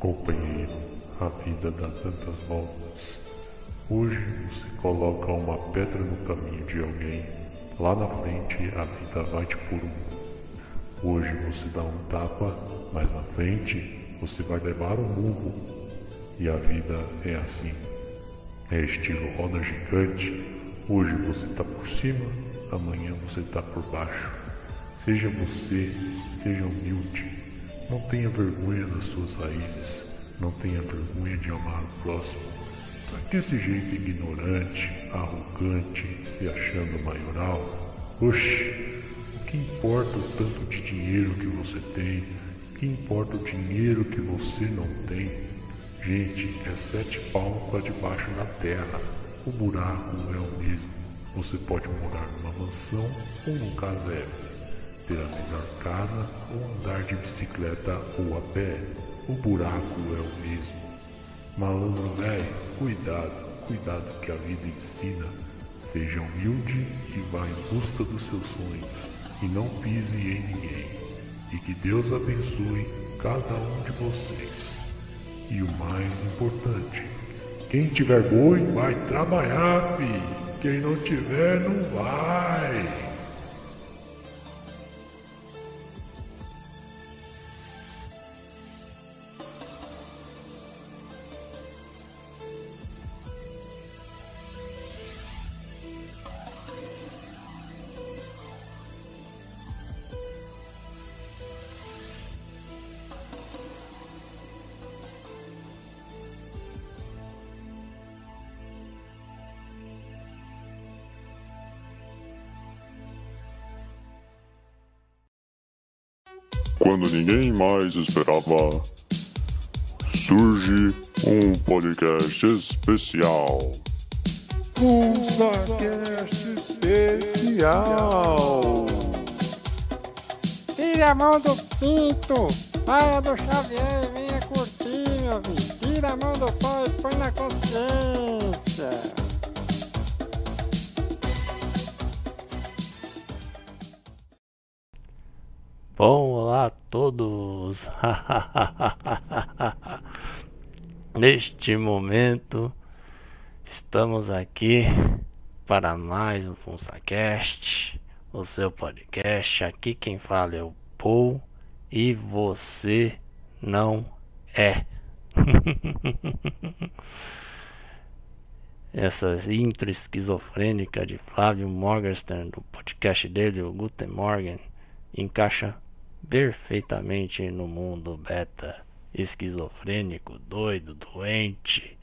Companheiro, a vida dá tantas voltas. Hoje você coloca uma pedra no caminho de alguém. Lá na frente a vida vai te por um. Hoje você dá um tapa, mas na frente você vai levar um murro. E a vida é assim. É estilo roda gigante. Hoje você tá por cima, amanhã você tá por baixo. Seja você, seja humilde. Não tenha vergonha das suas raízes. Não tenha vergonha de amar o próximo. Pra que esse jeito ignorante, arrogante, se achando maioral? Oxe, o que importa o tanto de dinheiro que você tem? O que importa o dinheiro que você não tem? Gente, é 7 palmos para debaixo da terra. O buraco é o mesmo. Você pode morar numa mansão ou num casebre, ter a melhor casa ou andar de bicicleta ou a pé. O buraco é o mesmo. Malandro velho, cuidado que a vida ensina. Seja humilde e vá em busca dos seus sonhos e não pise em ninguém. E que Deus abençoe cada um de vocês. E o mais importante, quem tiver boi vai trabalhar, fi. Quem não tiver não vai. Quando ninguém mais esperava, surge um podcast especial. FunsaCast especial. Tira a mão do pinto, paia do Xavier e venha curtir, meu filho. Tira a mão do pau e põe na consciência. Bom, olá a todos. Neste momento estamos aqui para mais um FunsaCast, o seu podcast. Aqui quem fala é o Paul e você não é. Essa intro esquizofrênica de Flávio Morgenstern do podcast dele, o Guten Morgen, encaixa perfeitamente no mundo beta esquizofrênico, doido, doente.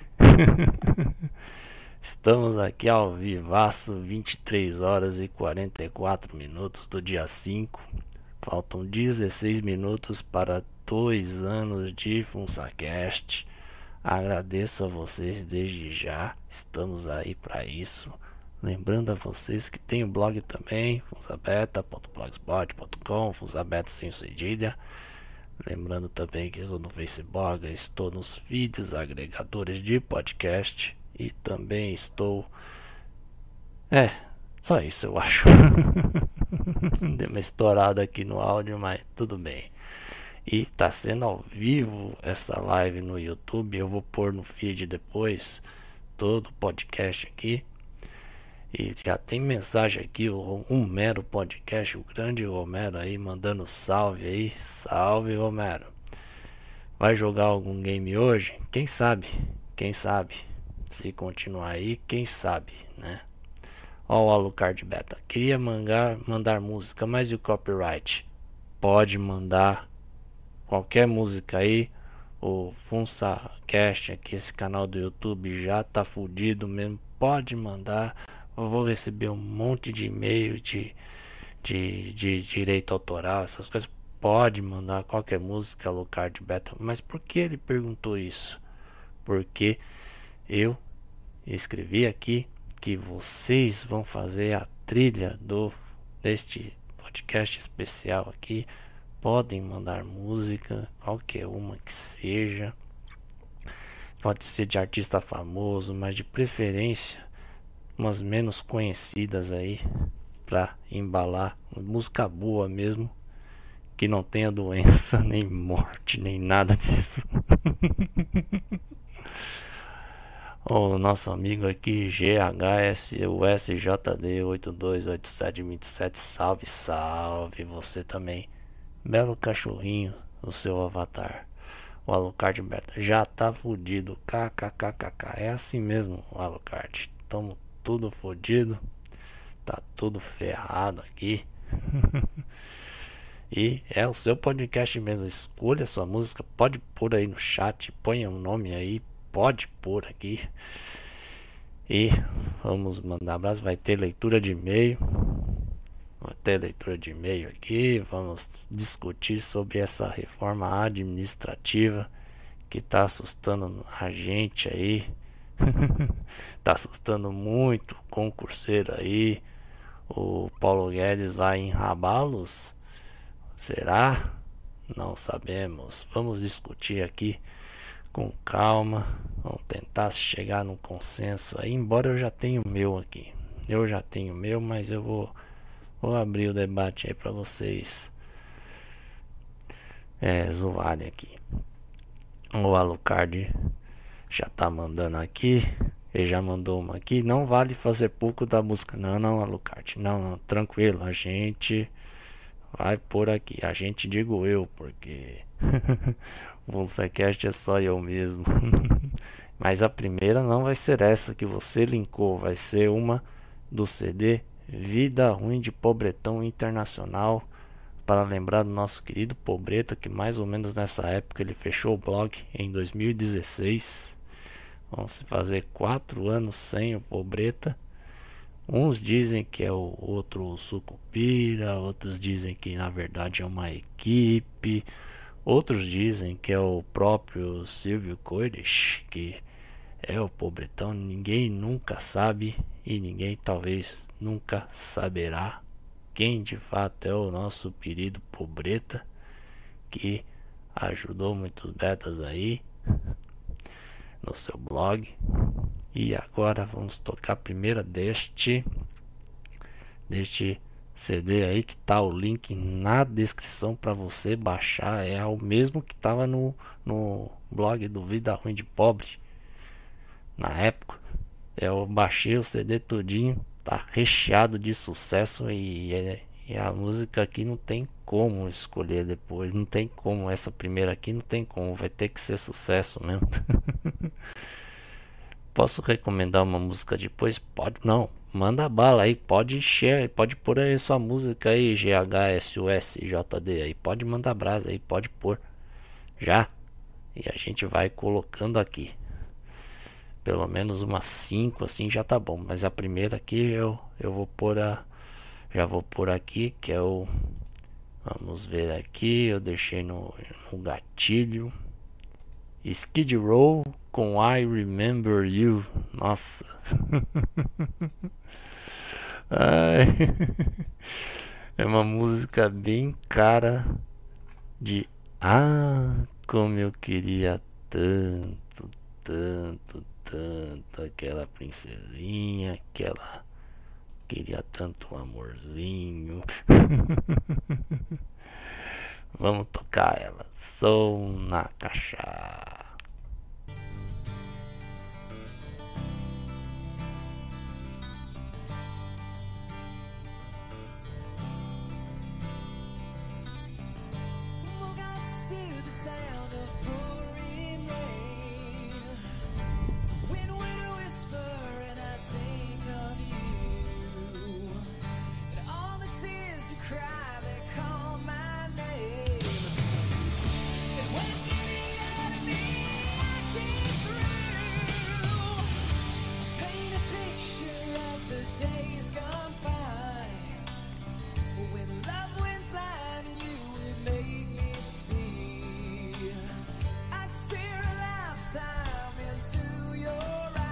Estamos aqui ao vivaço, 23 horas e 44 minutos do dia 5. Faltam 16 minutos para 2 anos de FunsaCast. Agradeço a vocês desde já, estamos aí para isso. Lembrando a vocês que tem o blog também, funsabeta.blogspot.com, funsabeta sem cedilha. Lembrando também que estou no Facebook, estou nos feeds agregadores de podcast e também estou... só isso eu acho. Deu uma estourada aqui no áudio, mas tudo bem. E tá sendo ao vivo essa live no YouTube, eu vou pôr no feed depois todo o podcast aqui. E já tem mensagem aqui, um mero podcast, o grande Romero aí mandando salve aí. Salve, Romero. Vai jogar algum game hoje? Quem sabe? Se continuar aí, quem sabe, né? Ó o Alucard Beta. Queria mandar música, mas e o copyright? Pode mandar qualquer música aí. O FunsaCast aqui, esse canal do YouTube já tá fudido mesmo. Pode mandar. Eu vou receber um monte de e-mail de direito autoral, essas coisas. Pode mandar qualquer música, Alucard Beta. Mas por que ele perguntou isso? Porque eu escrevi aqui que vocês vão fazer a trilha deste podcast especial aqui. Podem mandar música, qualquer uma que seja. Pode ser de artista famoso, mas de preferência umas menos conhecidas aí, pra embalar, música boa mesmo, que não tenha doença, nem morte, nem nada disso. O nosso amigo aqui, GHSUSJD828727, salve, salve, você também. Belo cachorrinho, o seu avatar. O Alucard Beta já tá fudido, kkkk, é assim mesmo, o Alucard. Tamo tudo fudido, tá tudo ferrado aqui. E é o seu podcast mesmo, escolha a sua música, pode pôr aí no chat, ponha um nome aí, pode pôr aqui. E vamos mandar abraço, vai ter leitura de e-mail. Vai ter leitura de e-mail aqui. Vamos discutir sobre essa reforma administrativa que tá assustando a gente aí. Tá assustando muito o concurseiro aí. O Paulo Guedes vai enrabá-los? Será? Não sabemos. Vamos discutir aqui com calma. Vamos tentar chegar num consenso aí. Embora eu já tenha o meu aqui. Eu já tenho o meu, mas eu vou abrir o debate aí pra vocês zoarem aqui. O Alucard já tá mandando aqui. Ele já mandou uma aqui. Não vale fazer pouco da música. Não, Alucard. Não, tranquilo. A gente vai por aqui. A gente, digo eu, porque o VulsaCast é só eu mesmo. Mas a primeira não vai ser essa que você linkou. Vai ser uma do CD Vida Ruim de Pobretão Internacional, para lembrar do nosso querido Pobreta, que mais ou menos nessa época ele fechou o blog em 2016. Vão se fazer 4 anos sem o Pobreta. Uns dizem que é o outro Sucupira, outros dizem que na verdade é uma equipe, outros dizem que é o próprio Silvio Coires, que é o Pobretão. Ninguém nunca sabe e ninguém talvez nunca saberá quem de fato é o nosso querido Pobreta, que ajudou muitos betas aí no seu blog. E agora vamos tocar a primeira deste CD aí, que tá o link na descrição para você baixar. É o mesmo que tava no blog do Vida Ruim de Pobre na época. Eu baixei o CD todinho, tá recheado de sucesso, e a música aqui não tem como escolher depois, não tem como. Essa primeira aqui não tem como, vai ter que ser sucesso mesmo. Posso recomendar uma música depois? Pode, não, manda bala aí, pode encher, pode pôr aí sua música aí, GHSUSJD aí, pode mandar brasa aí, pode pôr já, e a gente vai colocando aqui. Pelo menos umas 5 assim já tá bom. Mas a primeira aqui eu vou pôr já vou pôr aqui, que é o... Vamos ver aqui, eu deixei no gatilho. Skid Row com I Remember You. Nossa. Ai. É uma música bem cara de... como eu queria tanto aquela princesinha, aquela queria tanto um amorzinho. Vamos tocar ela. Som na caixa. Your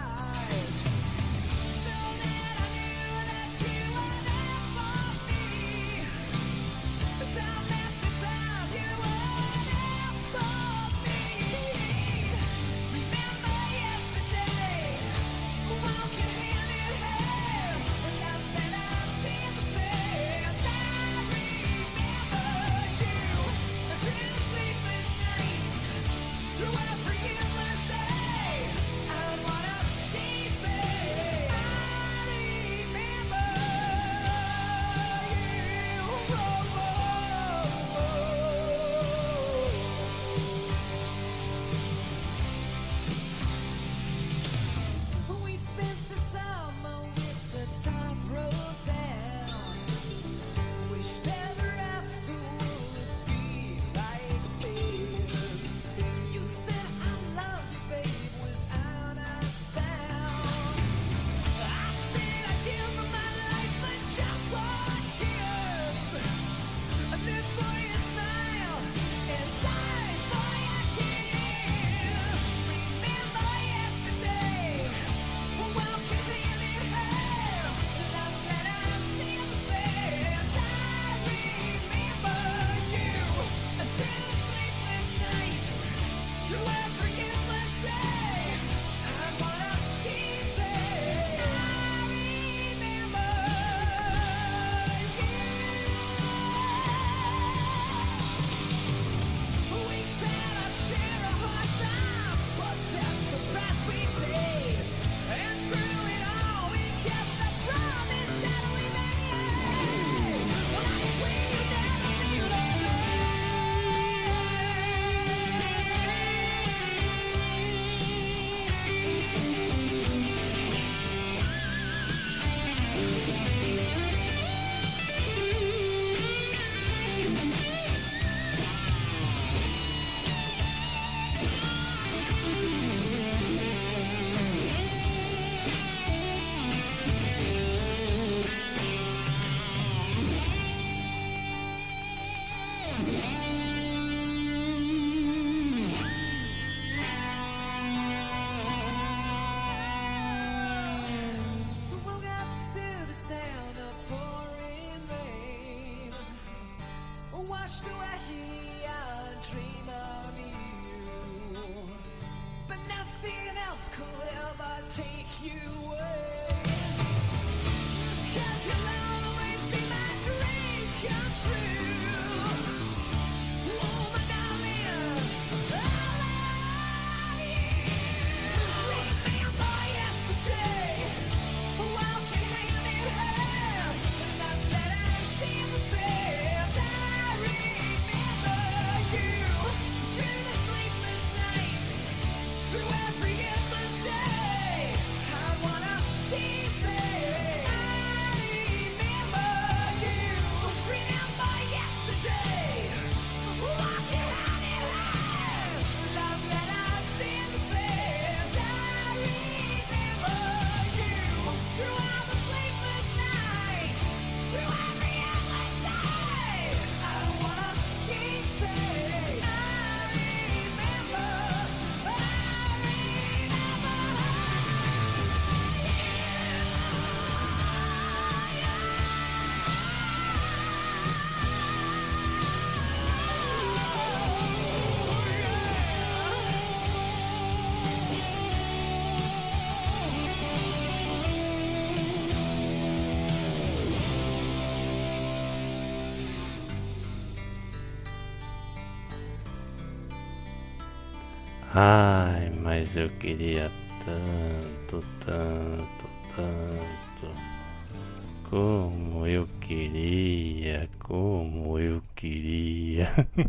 Ai, mas eu queria tanto, tanto, tanto. Como eu queria, como eu queria.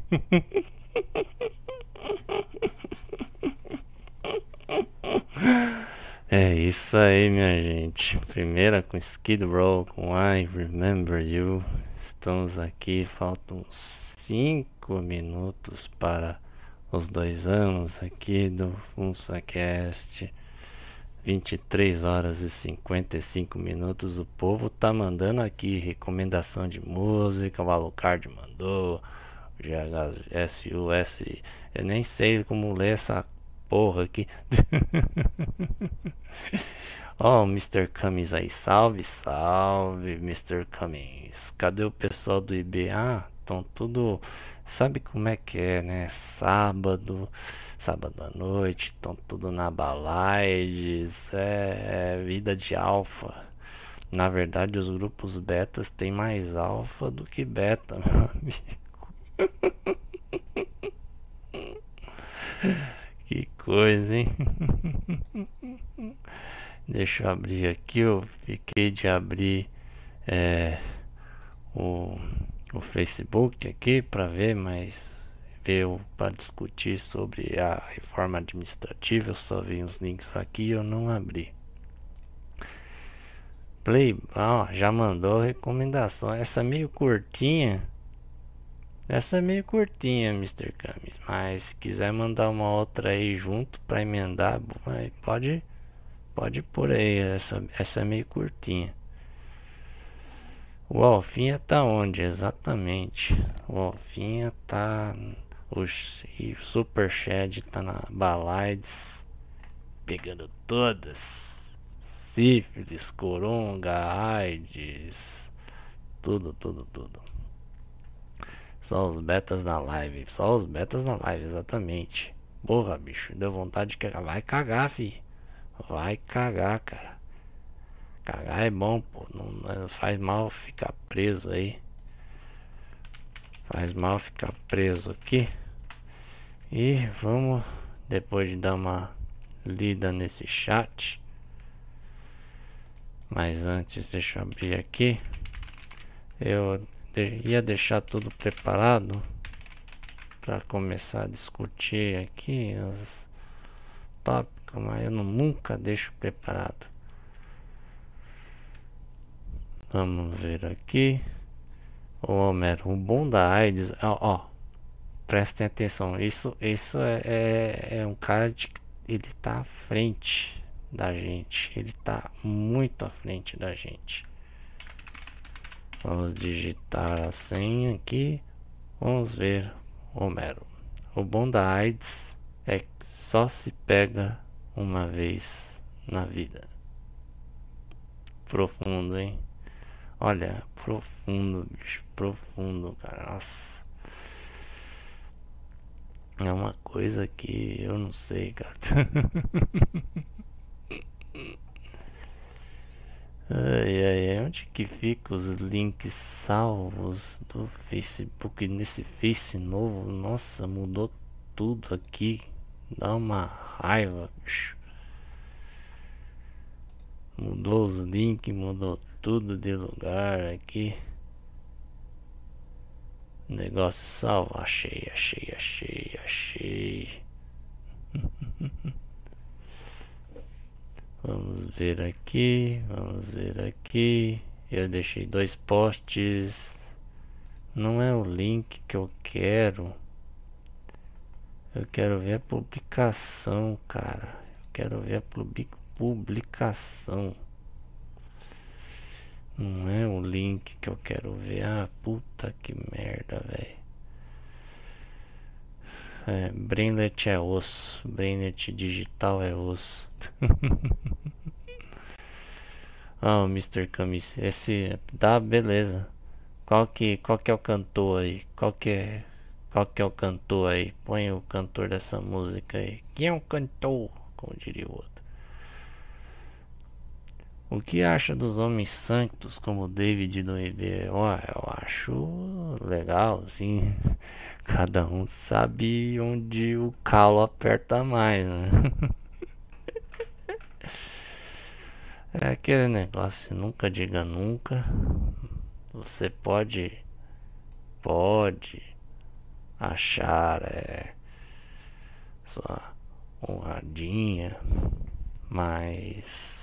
É isso aí, minha gente. Primeira com Skid Row, com I Remember You. Estamos aqui, faltam 5 minutos para os 2 anos aqui do FunsaCast. 23 horas e 55 minutos. O povo tá mandando aqui recomendação de música. O Alucard mandou. O GHSUS. Eu nem sei como ler essa porra aqui. Ó, o Mr. Cummings aí. Salve, salve, Mr. Cummings. Cadê o pessoal do IB? Ah, estão tudo... Sabe como é que é, né? Sábado à noite, estão tudo na Balaides, é vida de alfa. Na verdade, os grupos betas têm mais alfa do que beta, meu amigo. Que coisa, hein? Deixa eu abrir aqui, eu fiquei de abrir o Facebook aqui para ver, mas para discutir sobre a reforma administrativa. Eu só vi uns links aqui e eu não abri. Play, já mandou recomendação. Essa é meio curtinha, Mr. Cummings, mas se quiser mandar uma outra aí junto para emendar, pode pôr aí. Essa é meio curtinha. O Alfinha tá onde exatamente? O Alfinha tá... O Super Shed tá na Balaides, pegando todas. Sífilis, coronga, AIDS, tudo. Só os betas na live, exatamente. Porra, bicho, deu vontade de cagar. Vai cagar, fi. Vai cagar, cara. Cagar é bom, pô. Não faz mal ficar preso aí. Faz mal ficar preso aqui. E vamos, depois de dar uma lida nesse chat. Mas antes, deixa eu abrir aqui. Eu ia deixar tudo preparado para começar a discutir aqui os tópicos, mas eu nunca deixo preparado. Vamos ver aqui. Ô Homero, o bom da AIDS, prestem atenção, isso é um cara ele tá à frente da gente, ele tá muito à frente da gente. Vamos digitar a senha aqui. Vamos ver, Homero. O bom da AIDS é que só se pega uma vez na vida. Profundo, hein? Olha, profundo, bicho. Profundo, cara. Nossa. É uma coisa que eu não sei, cara. Ai, onde que fica os links salvos do Facebook nesse Face novo? Nossa, mudou tudo aqui. Dá uma raiva, bicho. Mudou os links, mudou tudo de lugar aqui. Negócio salvo. Achei. Vamos ver aqui. Eu deixei 2 posts. Não é o link que eu quero. Eu quero ver a publicação, cara. Eu quero ver a publicação. Não é o link que eu quero ver. Ah, puta que merda, velho. Brainlet é osso. Brainlet digital é osso. O Mr. Camis. Esse. Tá, beleza. Qual que é o cantor aí? Qual que é o cantor aí? Põe o cantor dessa música aí. Quem é o cantor? Como diria o outro. O que acha dos homens santos como David do IB? Eu acho legal, assim. Cada um sabe onde o calo aperta mais, né? É aquele negócio, nunca diga nunca. Você pode achar sua honradinha, mas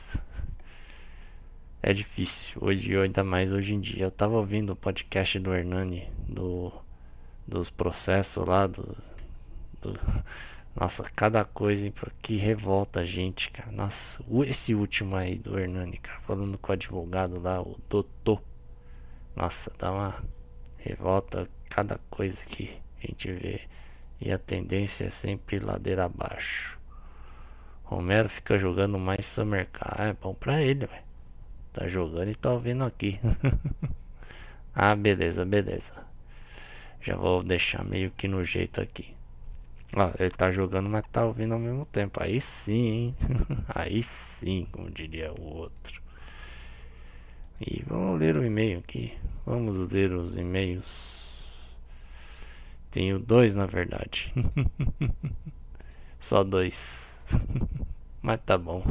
é difícil hoje, ainda mais hoje em dia. Eu tava ouvindo o podcast do Hernani dos processos lá nossa, cada coisa que revolta a gente, cara. Nossa, esse último aí do Hernani, cara, falando com o advogado lá, o doutor. Nossa, dá uma revolta cada coisa que a gente vê. E a tendência é sempre ladeira abaixo. Romero fica jogando mais Summer Car. É bom pra ele, velho. Tá jogando e tá ouvindo aqui. Ah, beleza. Já vou deixar meio que no jeito aqui. Ó, ele tá jogando, mas tá ouvindo ao mesmo tempo. Aí sim, hein? Aí sim, como diria o outro. E vamos ler o e-mail aqui. Vamos ler os e-mails. Tenho 2 na verdade. Só 2. Mas tá bom.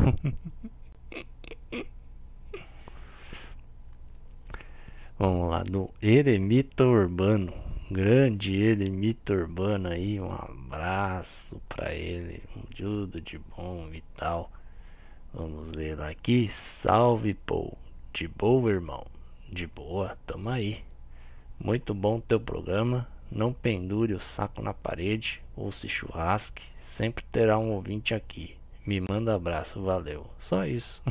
Vamos lá, do Eremita Urbano. Grande Eremita Urbano aí, um abraço pra ele, tudo de bom e tal. Vamos ler aqui. Salve, Paul. De boa, irmão? De boa, tamo aí. Muito bom teu programa. Não pendure o saco na parede ou se churrasque. Sempre terá um ouvinte aqui. Me manda abraço, valeu. Só isso.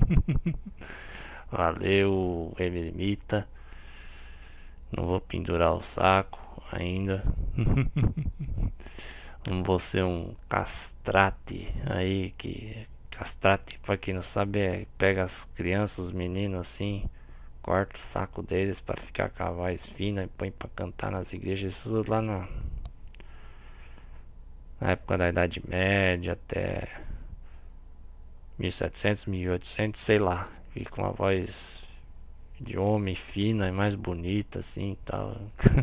Valeu, Eremita. Não vou pendurar o saco ainda. Não vou ser um castrate aí que... Castrate, pra quem não sabe, pega as crianças, os meninos assim, corta o saco deles pra ficar com a voz fina e põe pra cantar nas igrejas. Isso lá na época da Idade Média até 1700, 1800, sei lá. E com a voz de homem fina e mais bonita assim e tal.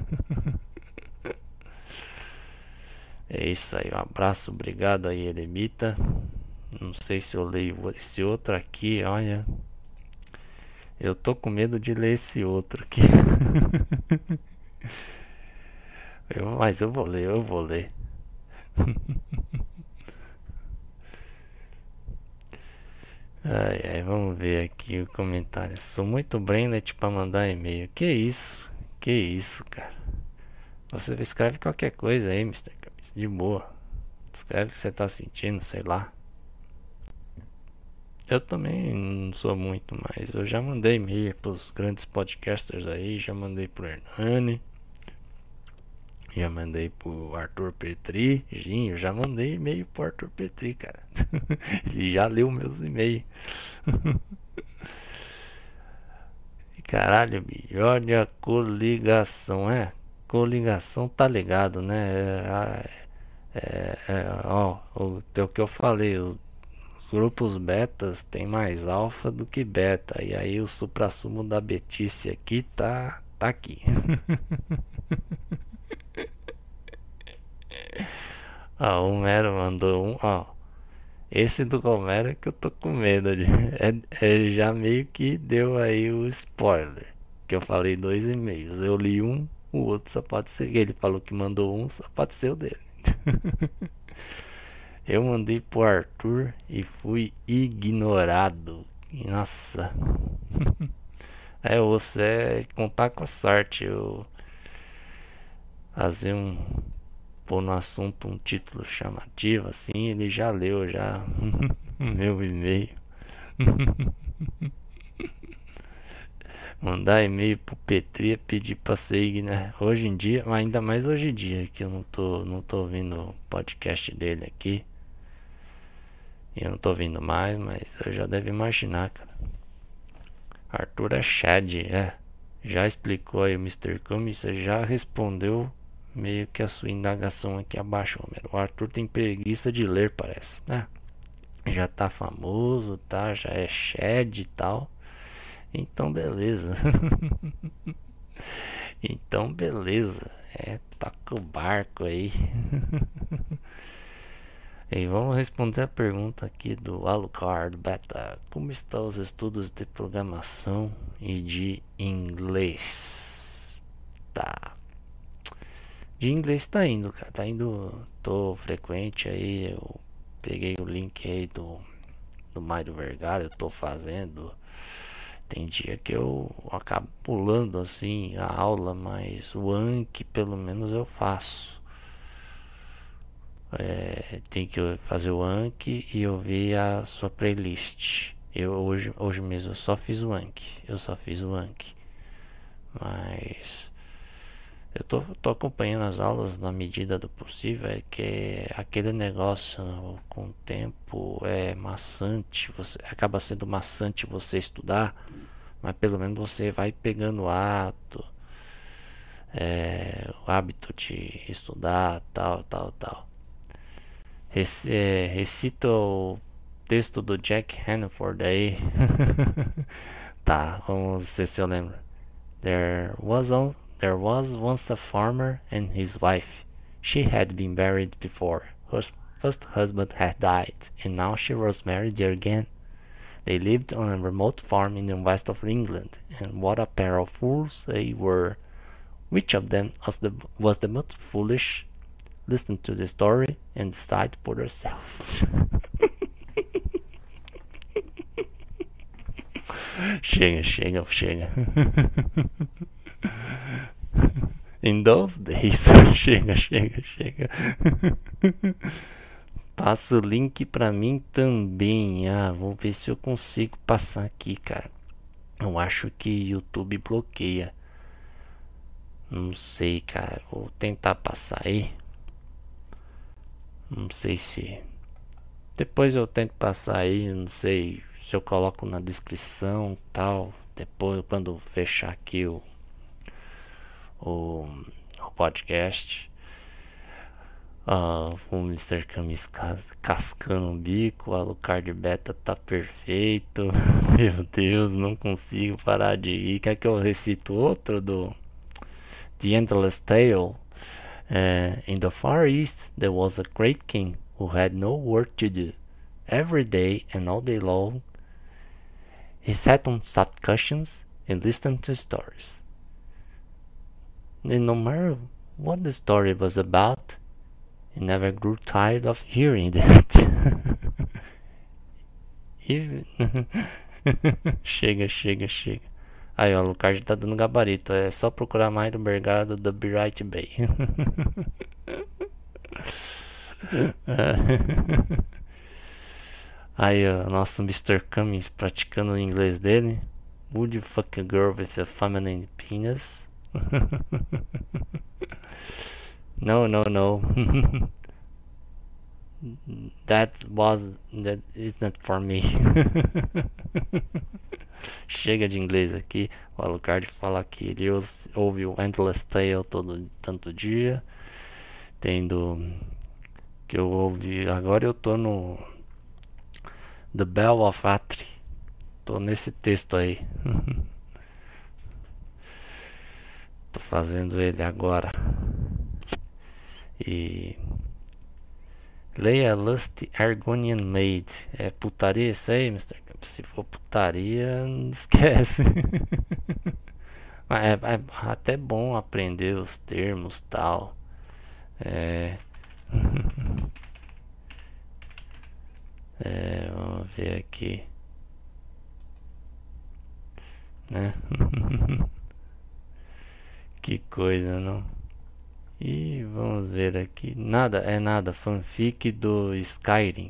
É isso aí, um abraço, obrigado aí, Eremita. Não sei se eu leio esse outro aqui, olha. Eu tô com medo de ler esse outro aqui. Mas eu vou ler. Ai, vamos ver aqui o comentário. Sou muito brainlet pra mandar e-mail. Que isso, cara. Você escreve qualquer coisa aí, Mr. Cabeça. De boa. Escreve o que você tá sentindo, sei lá. Eu também não sou muito, mas eu já mandei e-mail pros grandes podcasters aí. Já mandei pro Hernani. Já mandei pro Arthur Petri. Eu já mandei e-mail pro Arthur Petri, cara. Ele já leu meus e-mails. Caralho, bicho, olha a coligação, coligação tá ligado, né? Ó, o que eu falei, os grupos betas tem mais alfa do que beta, e aí o suprassumo da betice aqui tá aqui. Ó, o Mero mandou um, ó. Esse do Romero é que eu tô com medo de. Já meio que deu aí o spoiler. Que eu falei 2 e-mails. Eu li um, o outro só pode ser. Ele falou que mandou um, só pode ser o dele. Eu mandei pro Arthur e fui ignorado. Nossa. Você contar com a sorte. Eu fazer pôr no assunto um título chamativo assim, ele já leu já meu e-mail. Mandar e-mail pro Petri é pedir pra ser, né? Hoje em dia, ainda mais hoje em dia que eu não tô ouvindo o podcast dele aqui. E eu não tô ouvindo mais, mas eu já deve imaginar, cara. Arthur é Chad, já explicou aí o Mr. Kami, você já respondeu meio que a sua indagação aqui abaixo, Homero. O Arthur tem preguiça de ler, parece, né? Já tá famoso, tá? Já é Chad e tal. Então beleza. Então beleza. Toca o barco aí. E vamos responder a pergunta aqui do Alucard Beta. Como estão os estudos de programação e de inglês? Tá. De inglês tá indo, cara. Tá indo. Tô frequente aí. Eu peguei o link aí do Mário Vergara. Eu tô fazendo. Tem dia que eu acabo pulando assim a aula, mas o Anki pelo menos eu faço. Tem que fazer o Anki e ouvir a sua playlist. Eu hoje mesmo eu só fiz o Anki. Mas eu tô acompanhando as aulas na medida do possível. É que aquele negócio com o tempo é maçante. Acaba sendo maçante você estudar, mas pelo menos você vai pegando o hábito de estudar, tal. Recita o texto do Jack Hanford aí. Tá, vamos ver se eu lembro. There was once a farmer and his wife. She had been married before. Her first husband had died, and now she was married again. They lived on a remote farm in the west of England, and what a pair of fools they were. Which of them was the most foolish? Listen to the story and decide for yourself. Chega. In those days. Chega. Passa o link pra mim também. Vou ver se eu consigo passar aqui, cara. Eu acho que YouTube bloqueia. Não sei, cara. Vou tentar passar aí. Não sei se. Depois eu tento passar aí. Não sei se eu coloco na descrição tal. Depois, quando fechar aqui o podcast. O Mr. Camis cascando o bico. O Alucard Beta tá perfeito. Meu Deus, não consigo parar de ir. Quer que eu recito outro do The Endless Tale? In the Far East, there was a great king who had no work to do. Every day and all day long, he sat on soft cushions and listened to stories. And no matter what the story was about, he never grew tired of hearing that. Chega. Aí, ó, o Lucas tá dando gabarito. É só procurar mais do Bergara do Be Right Bay. Aí, ó, nosso Mr. Cummings praticando o inglês dele. Would you fuck a girl with a feminine penis? No. That is not for me. Chega de inglês aqui. O Alucard fala que ele ouve o Endless Tale todo tanto dia. Tendo que eu ouvi. Agora eu tô no The Bell of Atri. Tô nesse texto aí. Tô fazendo ele agora. E leia Lust Argonian Maid. É putaria isso aí, Mr. Camp? Se for putaria, não esquece. Mas é até bom aprender os termos e tal. Vamos ver aqui, né? Que coisa, não? E vamos ver aqui. Nada, fanfic do Skyrim.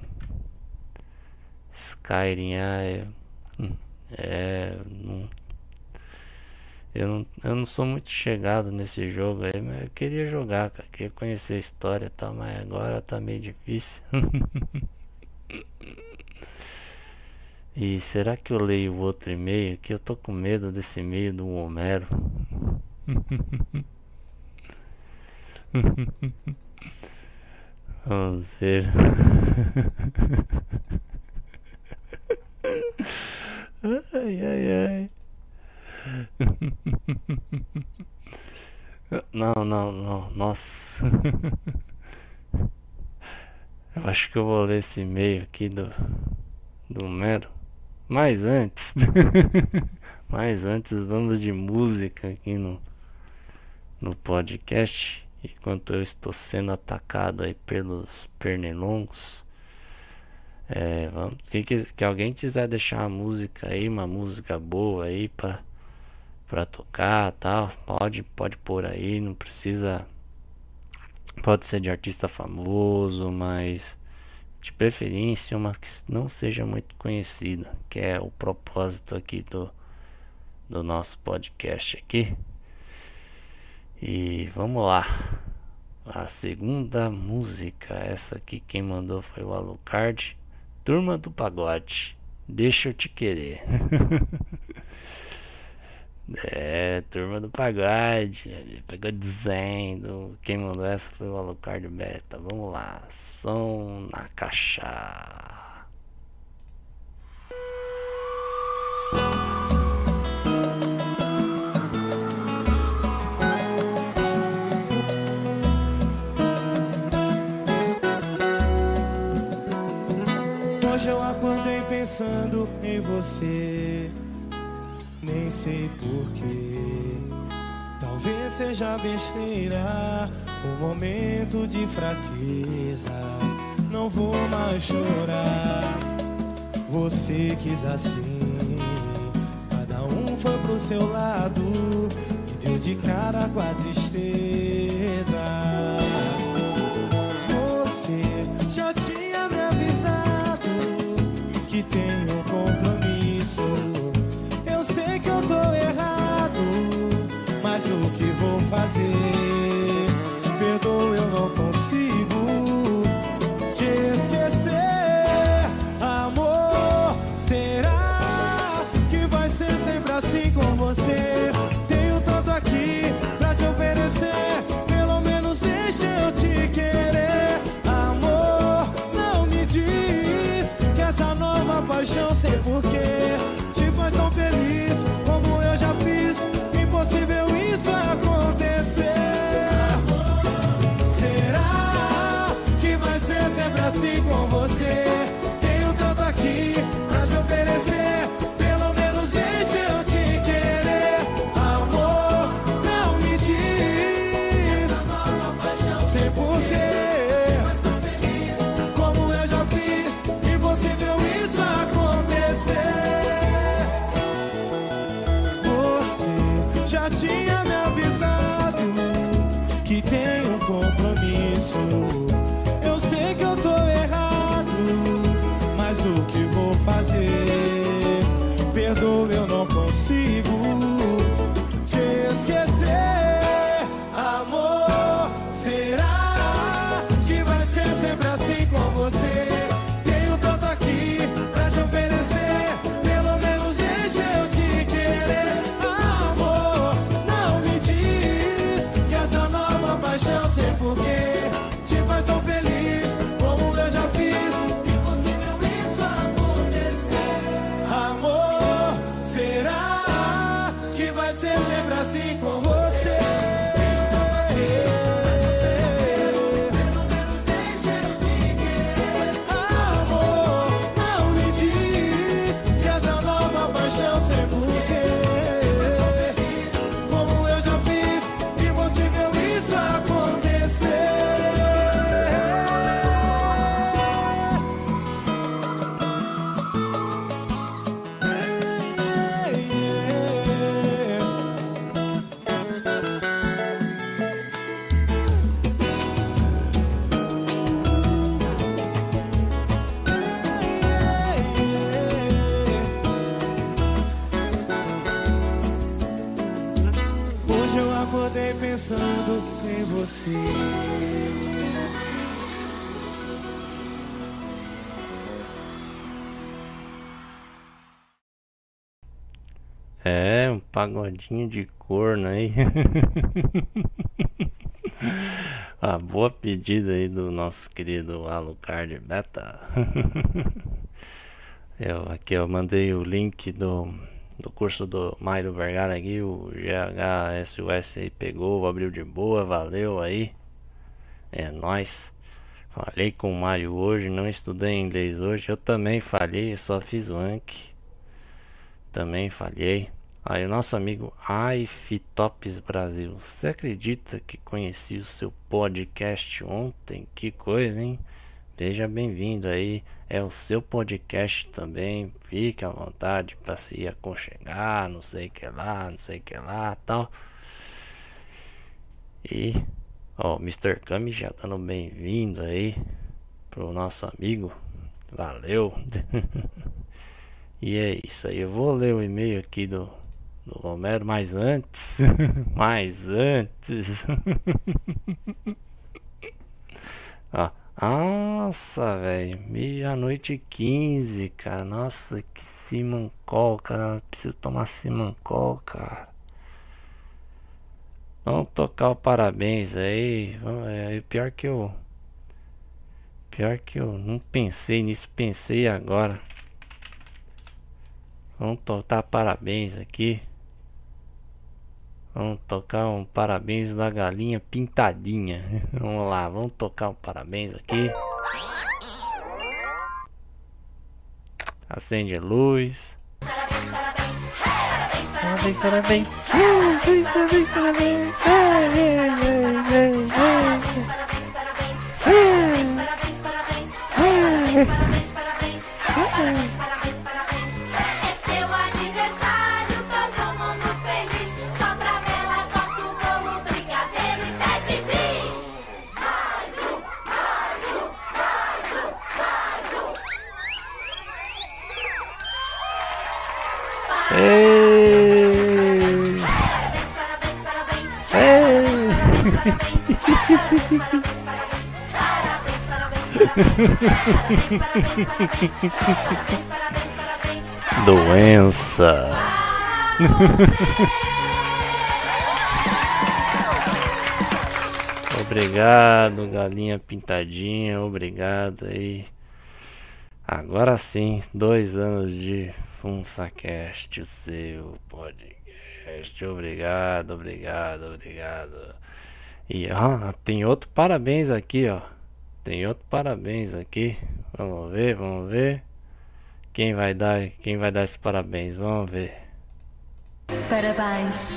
Eu não sou muito chegado nesse jogo aí, mas eu queria jogar, cara. Queria conhecer a história e tal, mas agora tá meio difícil. E será que eu leio o outro e-mail? Que eu tô com medo desse e-mail do Homero. Vamos ver. Ai. Não, nossa. Eu acho que eu vou ler esse e-mail aqui do Homero. Mas antes vamos de música aqui no podcast, enquanto eu estou sendo atacado aí pelos pernilongos. Vamos, que alguém quiser deixar a música aí, uma música boa aí pra tocar, tal, pode pôr aí, não precisa, pode ser de artista famoso, mas de preferência uma que não seja muito conhecida, que é o propósito aqui do nosso podcast aqui. E vamos lá, a segunda música, essa aqui quem mandou foi o Alucard, Turma do Pagode, Deixa Eu Te Querer. Turma do Pagode, pagodezinho. Quem mandou essa foi o Alucard Beta. Vamos lá, som na caixa. Hoje eu acordei pensando em você, nem sei porquê. Talvez seja besteira, um momento de fraqueza. Não vou mais chorar, você quis assim. Cada um foi pro seu lado e deu de cara com a tristeza. Você já tinha me avisado que tem um compromisso. Eu sei que eu tô errado, mas o que vou fazer? Perdoa, eu não consigo te esquecer. Amor, será que vai ser sempre assim com você? Tenho tanto aqui pra te oferecer, pelo menos deixa eu te querer. Amor, não me diz que essa nova paixão sei porquê te faz tão feliz como eu já fiz. Impossível isso acontecer. Será que vai ser sempre assim com você? Tenho tanto aqui pra te oferecer, pelo menos deixa eu te querer. Amor, não me diz sei porquê, como eu já fiz. Impossível isso acontecer. Você já tinha me avisado que tem um compromisso. Eu sei que eu tô errado, mas o que vou fazer? Perdoa, eu não consigo te esquecer. Amor, será É, um pagodinho de corno aí. A boa pedida aí do nosso querido Alucard Beta. Eu mandei o link do curso do Mário Vergara aqui, o GHSUS aí pegou, abriu de boa, valeu aí. É nóis. Falei com o Mário hoje, não estudei inglês hoje, eu também falhei, só fiz o Anki. Também falhei. Aí o nosso amigo iFitops Brasil, você acredita que conheci o seu podcast ontem? Que coisa, hein? Seja bem-vindo aí, é o seu podcast também, fique à vontade para se aconchegar, não sei o que lá, tal. E, ó, Mr. Kami já dando bem-vindo aí pro nosso amigo, valeu. E é isso aí, eu vou ler o e-mail aqui do Romero, mas antes, ó, nossa, velho, 00:15, cara, nossa, que Simancol, cara, preciso tomar Simancol, cara. Vamos tocar o parabéns aí, pior que eu não pensei nisso, pensei agora. Vamos tocar parabéns aqui. Vamos tocar um parabéns da galinha pintadinha. Vamos lá, vamos tocar um parabéns aqui. Acende a luz. Parabéns, parabéns. Parabéns, parabéns. Parabéns, parabéns, parabéns. Parabéns, parabéns. Parabéns, parabéns. Doença. Obrigado, galinha pintadinha, obrigado aí. Agora sim, 2 anos de FunsaCast, o seu podcast. Obrigado. E ó, tem outro parabéns aqui, ó. Tem outro parabéns aqui. Vamos ver. Quem vai dar esse parabéns? Vamos ver. Parabéns.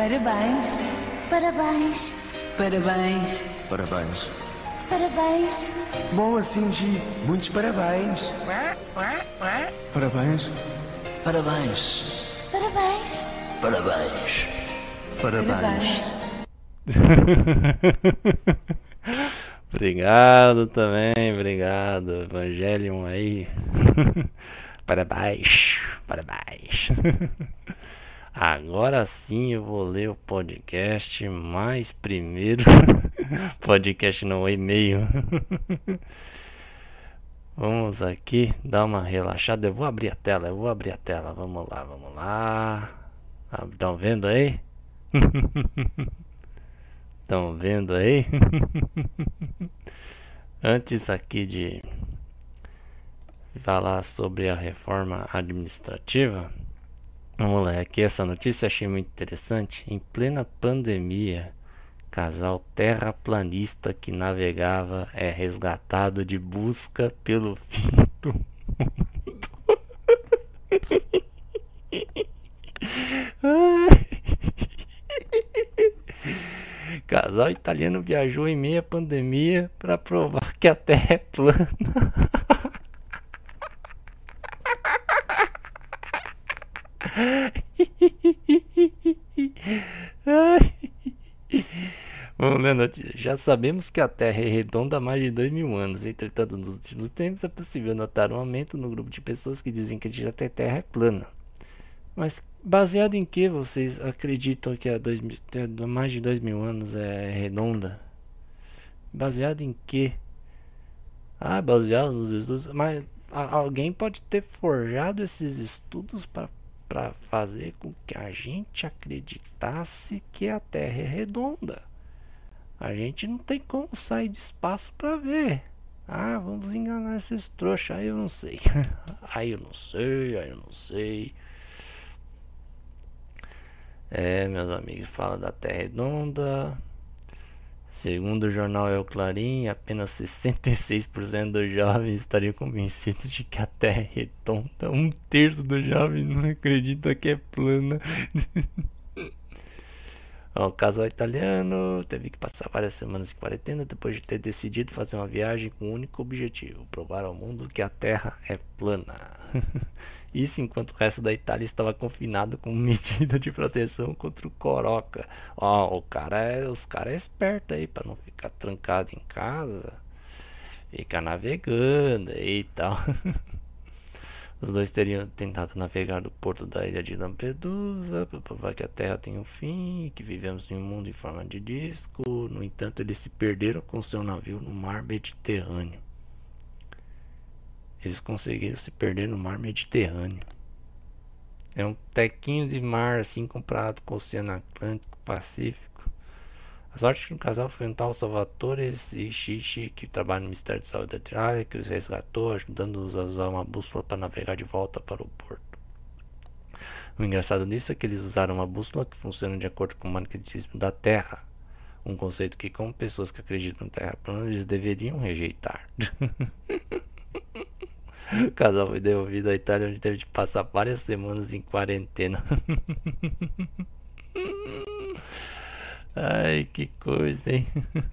Bom assim, Gi. Muitos parabéns. Parabéns. Obrigado também, obrigado. Evangelion aí. Parabéns. Agora sim eu vou ler o podcast, mas primeiro podcast não, e-mail. Vamos aqui dar uma relaxada. Eu vou abrir a tela. Vamos lá. Estão vendo aí? Antes aqui de falar sobre a reforma administrativa, vamos lá, aqui essa notícia achei muito interessante. Em plena pandemia, casal terraplanista que navegava é resgatado de busca pelo fim do mundo. Casal italiano viajou em meia pandemia para provar que a Terra é plana. Vamos ler a notícia. Já sabemos que a Terra é redonda há mais de 2.000 anos. Entretanto, nos últimos tempos é possível notar um aumento no grupo de pessoas que dizem que a Terra é plana. Mas baseado em que vocês acreditam que há mais de 2.000 anos é redonda? Baseado em quê? Ah, baseado nos estudos. Mas alguém pode ter forjado esses estudos para fazer com que a gente acreditasse que a Terra é redonda. A gente não tem como sair de espaço para ver. Ah, vamos enganar esses trouxas. Aí eu não sei. Aí eu não sei. Meus amigos, fala da Terra redonda. Segundo o jornal El Clarim, apenas 66% dos jovens estariam convencidos de que a Terra é redonda. 1/3 dos jovens não acredita que é plana. O casal italiano teve que passar várias semanas em quarentena depois de ter decidido fazer uma viagem com um único objetivo: provar ao mundo que a Terra é plana. Isso enquanto o resto da Itália estava confinado com medida de proteção contra o coroca. Os caras é esperto aí para não ficar trancado em casa, ficar navegando e tal. Os dois teriam tentado navegar do porto da ilha de Lampedusa para provar que a Terra tem um fim e que vivemos em um mundo em forma de disco. No entanto, eles se perderam com seu navio no mar Mediterrâneo. Eles conseguiram se perder no mar Mediterrâneo. É um tequinho de mar assim comparado com o Oceano Atlântico, Pacífico. A sorte que o casal foi um tal Salvatore Xixi, que trabalha no Ministério de Saúde da Itália, que os resgatou, ajudando-os a usar uma bússola para navegar de volta para o porto. O engraçado nisso é que eles usaram uma bússola que funciona de acordo com o magnetismo da Terra, um conceito que, como pessoas que acreditam na Terra plana, eles deveriam rejeitar. O casal foi devolvido à Itália, onde teve de passar várias semanas em quarentena. Ai, que coisa, hein?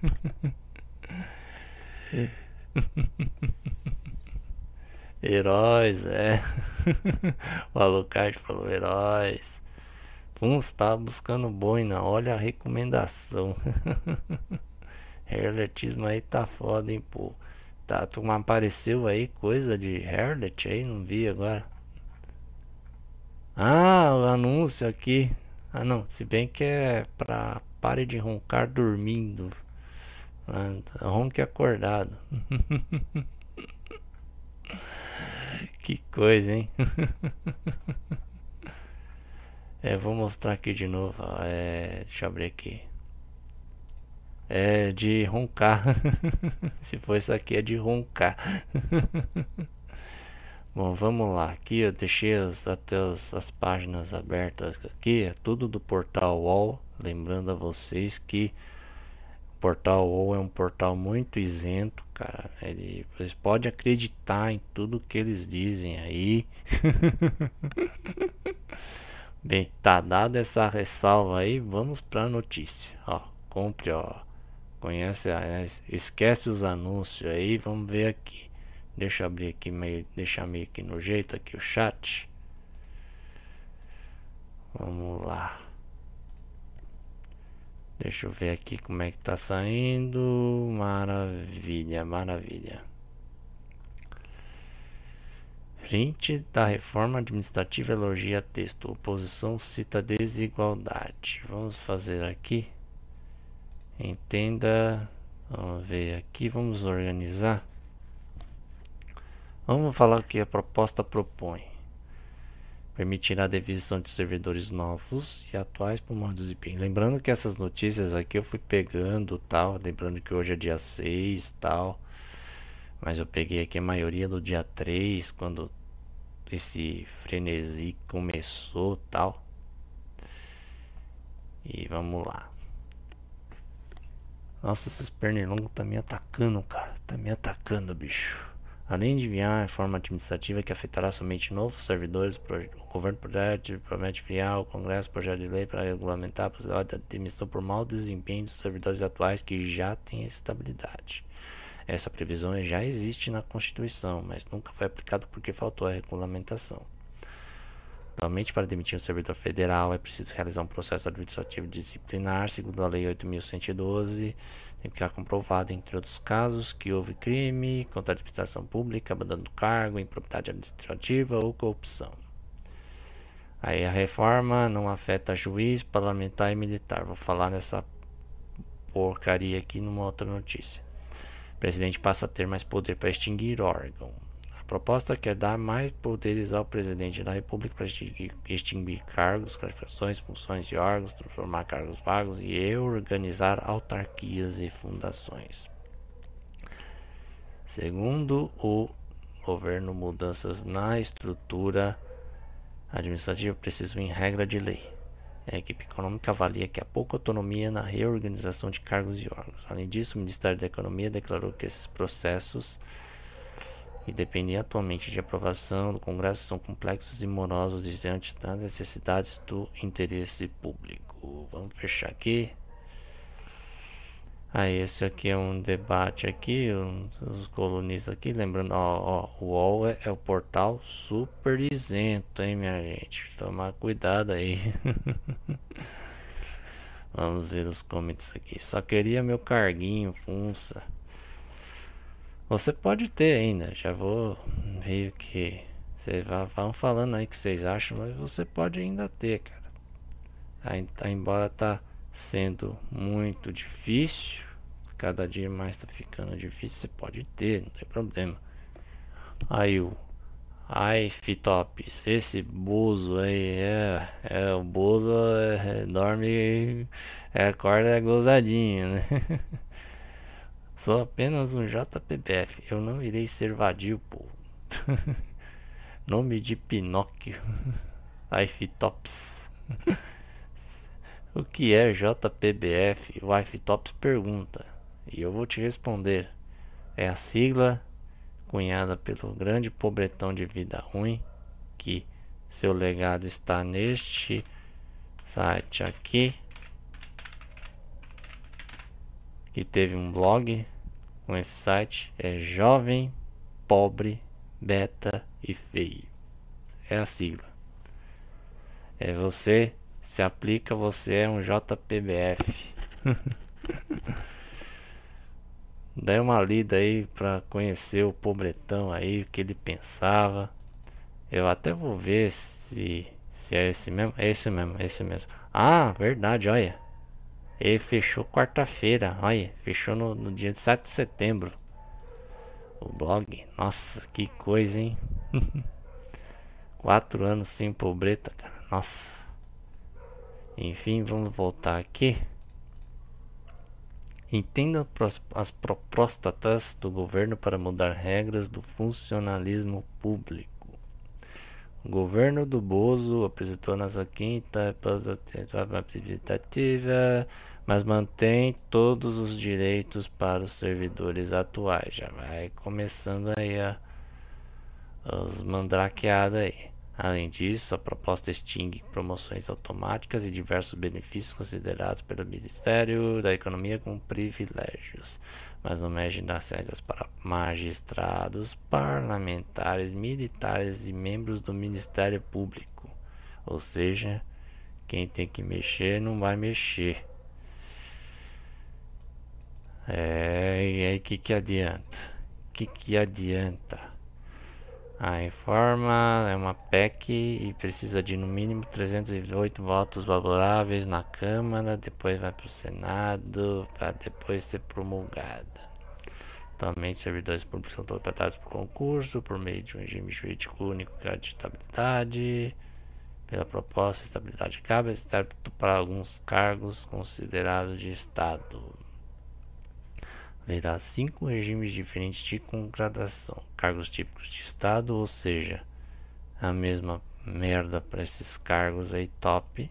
Heróis, O Alucard falou heróis. Você tava buscando boina, olha a recomendação. Herletismo aí tá foda, hein, pô. Tá, tu apareceu aí coisa de Herlet aí, não vi agora. Ah, o anúncio aqui. Ah, não, se bem que é pra pare de roncar dormindo. Ronque acordado. Que coisa, hein? Vou mostrar aqui de novo. Deixa eu abrir aqui. É de roncar. Se for isso aqui é de roncar. Bom, vamos lá. Aqui eu deixei as páginas abertas aqui. É tudo do portal UOL. Lembrando a vocês que o portal UOL é um portal muito isento, cara. Vocês podem acreditar em tudo que eles dizem aí. Bem, tá dada essa ressalva aí, vamos pra notícia. Compre, conhece, esquece os anúncios aí, vamos ver aqui. Deixa eu abrir aqui, deixar meio que no jeito aqui o chat. Vamos lá. Deixa eu ver aqui como é que tá saindo. Maravilha, maravilha. Print da reforma administrativa elogia texto. Oposição cita desigualdade. Vamos fazer aqui. Entenda. Vamos ver aqui. Vamos organizar. Vamos falar o que a proposta propõe. Permitirá a definição de servidores novos e atuais por maior desempenho. Lembrando que essas notícias aqui eu fui pegando tal. Lembrando que hoje é dia 6 tal. Mas eu peguei aqui a maioria do dia 3, quando esse frenesi começou tal. E vamos lá. Nossa, esses pernilongos tá me atacando, cara. Tá me atacando, bicho. Além de enviar a reforma administrativa que afetará somente novos servidores, o governo promete enviar ao Congresso projeto de lei para regulamentar a possibilidade da demissão por mau desempenho dos servidores atuais que já têm estabilidade. Essa previsão já existe na Constituição, mas nunca foi aplicada porque faltou a regulamentação. Atualmente, para demitir um servidor federal, é preciso realizar um processo administrativo disciplinar, segundo a Lei 8.112, tem que ficar comprovado, entre outros casos, que houve crime contra a administração pública, abandono do cargo, improbidade administrativa ou corrupção. Aí a reforma não afeta juiz, parlamentar e militar. Vou falar nessa porcaria aqui numa outra notícia. O presidente passa a ter mais poder para extinguir órgão. A proposta quer dar mais poderes ao presidente da República para extinguir cargos, classificações, funções de órgãos, transformar cargos vagos e reorganizar autarquias e fundações. Segundo o governo, mudanças na estrutura administrativa precisam em regra de lei. A equipe econômica avalia que há pouca autonomia na reorganização de cargos e órgãos. Além disso, o Ministério da Economia declarou que esses processos, que dependem atualmente de aprovação do Congresso, são complexos e morosos diante das necessidades do interesse público. Vamos fechar aqui. Esse aqui é um debate aqui, os colunistas aqui, lembrando, o UOL é o portal super isento, hein, minha gente, tomar cuidado aí. Vamos ver os comentários aqui. Só queria meu carguinho, funça. Você pode ter ainda, já vou meio que, vocês vão falando aí o que vocês acham, mas você pode ainda ter, cara. Embora tá sendo muito difícil, cada dia mais tá ficando difícil, você pode ter, não tem problema. Aí o Fitops, esse Bozo aí, o Bozo dorme, acorda gozadinho, né? Sou apenas um JPBF, eu não irei ser vadio, pô. Nome de Pinóquio. Fitops. O que é JPBF? O Fitops pergunta, e eu vou te responder. É a sigla cunhada pelo grande pobretão de vida ruim, que seu legado está neste site aqui, que teve um blog com esse site, é Jovem, Pobre, Beta e Feio. É a sigla. É você, se aplica, você é um JPBF. Dei uma lida aí pra conhecer o pobretão aí, o que ele pensava. Eu até vou ver se é esse mesmo. É esse mesmo. Ah, verdade, olha. Ele fechou quarta-feira, olha. Fechou no dia 7 de setembro. O blog. Nossa, que coisa, hein? 4 anos sem pobreta, cara. Nossa. Enfim, vamos voltar aqui. Entenda as propostas do governo para mudar regras do funcionalismo público. O governo do Bozo apresentou nessa quinta apresentativa, mas mantém todos os direitos para os servidores atuais. Já vai começando aí as mandrakeadas aí. Além disso, a proposta extingue promoções automáticas e diversos benefícios considerados pelo Ministério da Economia como privilégios, mas não mexe nas regras para magistrados, parlamentares, militares e membros do Ministério Público. Ou seja, quem tem que mexer não vai mexer. E aí que adianta? Que adianta? A reforma é uma PEC e precisa de no mínimo 308 votos favoráveis na Câmara, depois vai para o Senado, para depois ser promulgada. Atualmente, servidores públicos são contratados por concurso, por meio de um regime jurídico único de estabilidade. Pela proposta, a estabilidade cabe, exceto para alguns cargos considerados de Estado. Haverá 5 regimes diferentes de contratação. Cargos típicos de Estado, ou seja, a mesma merda para esses cargos aí top.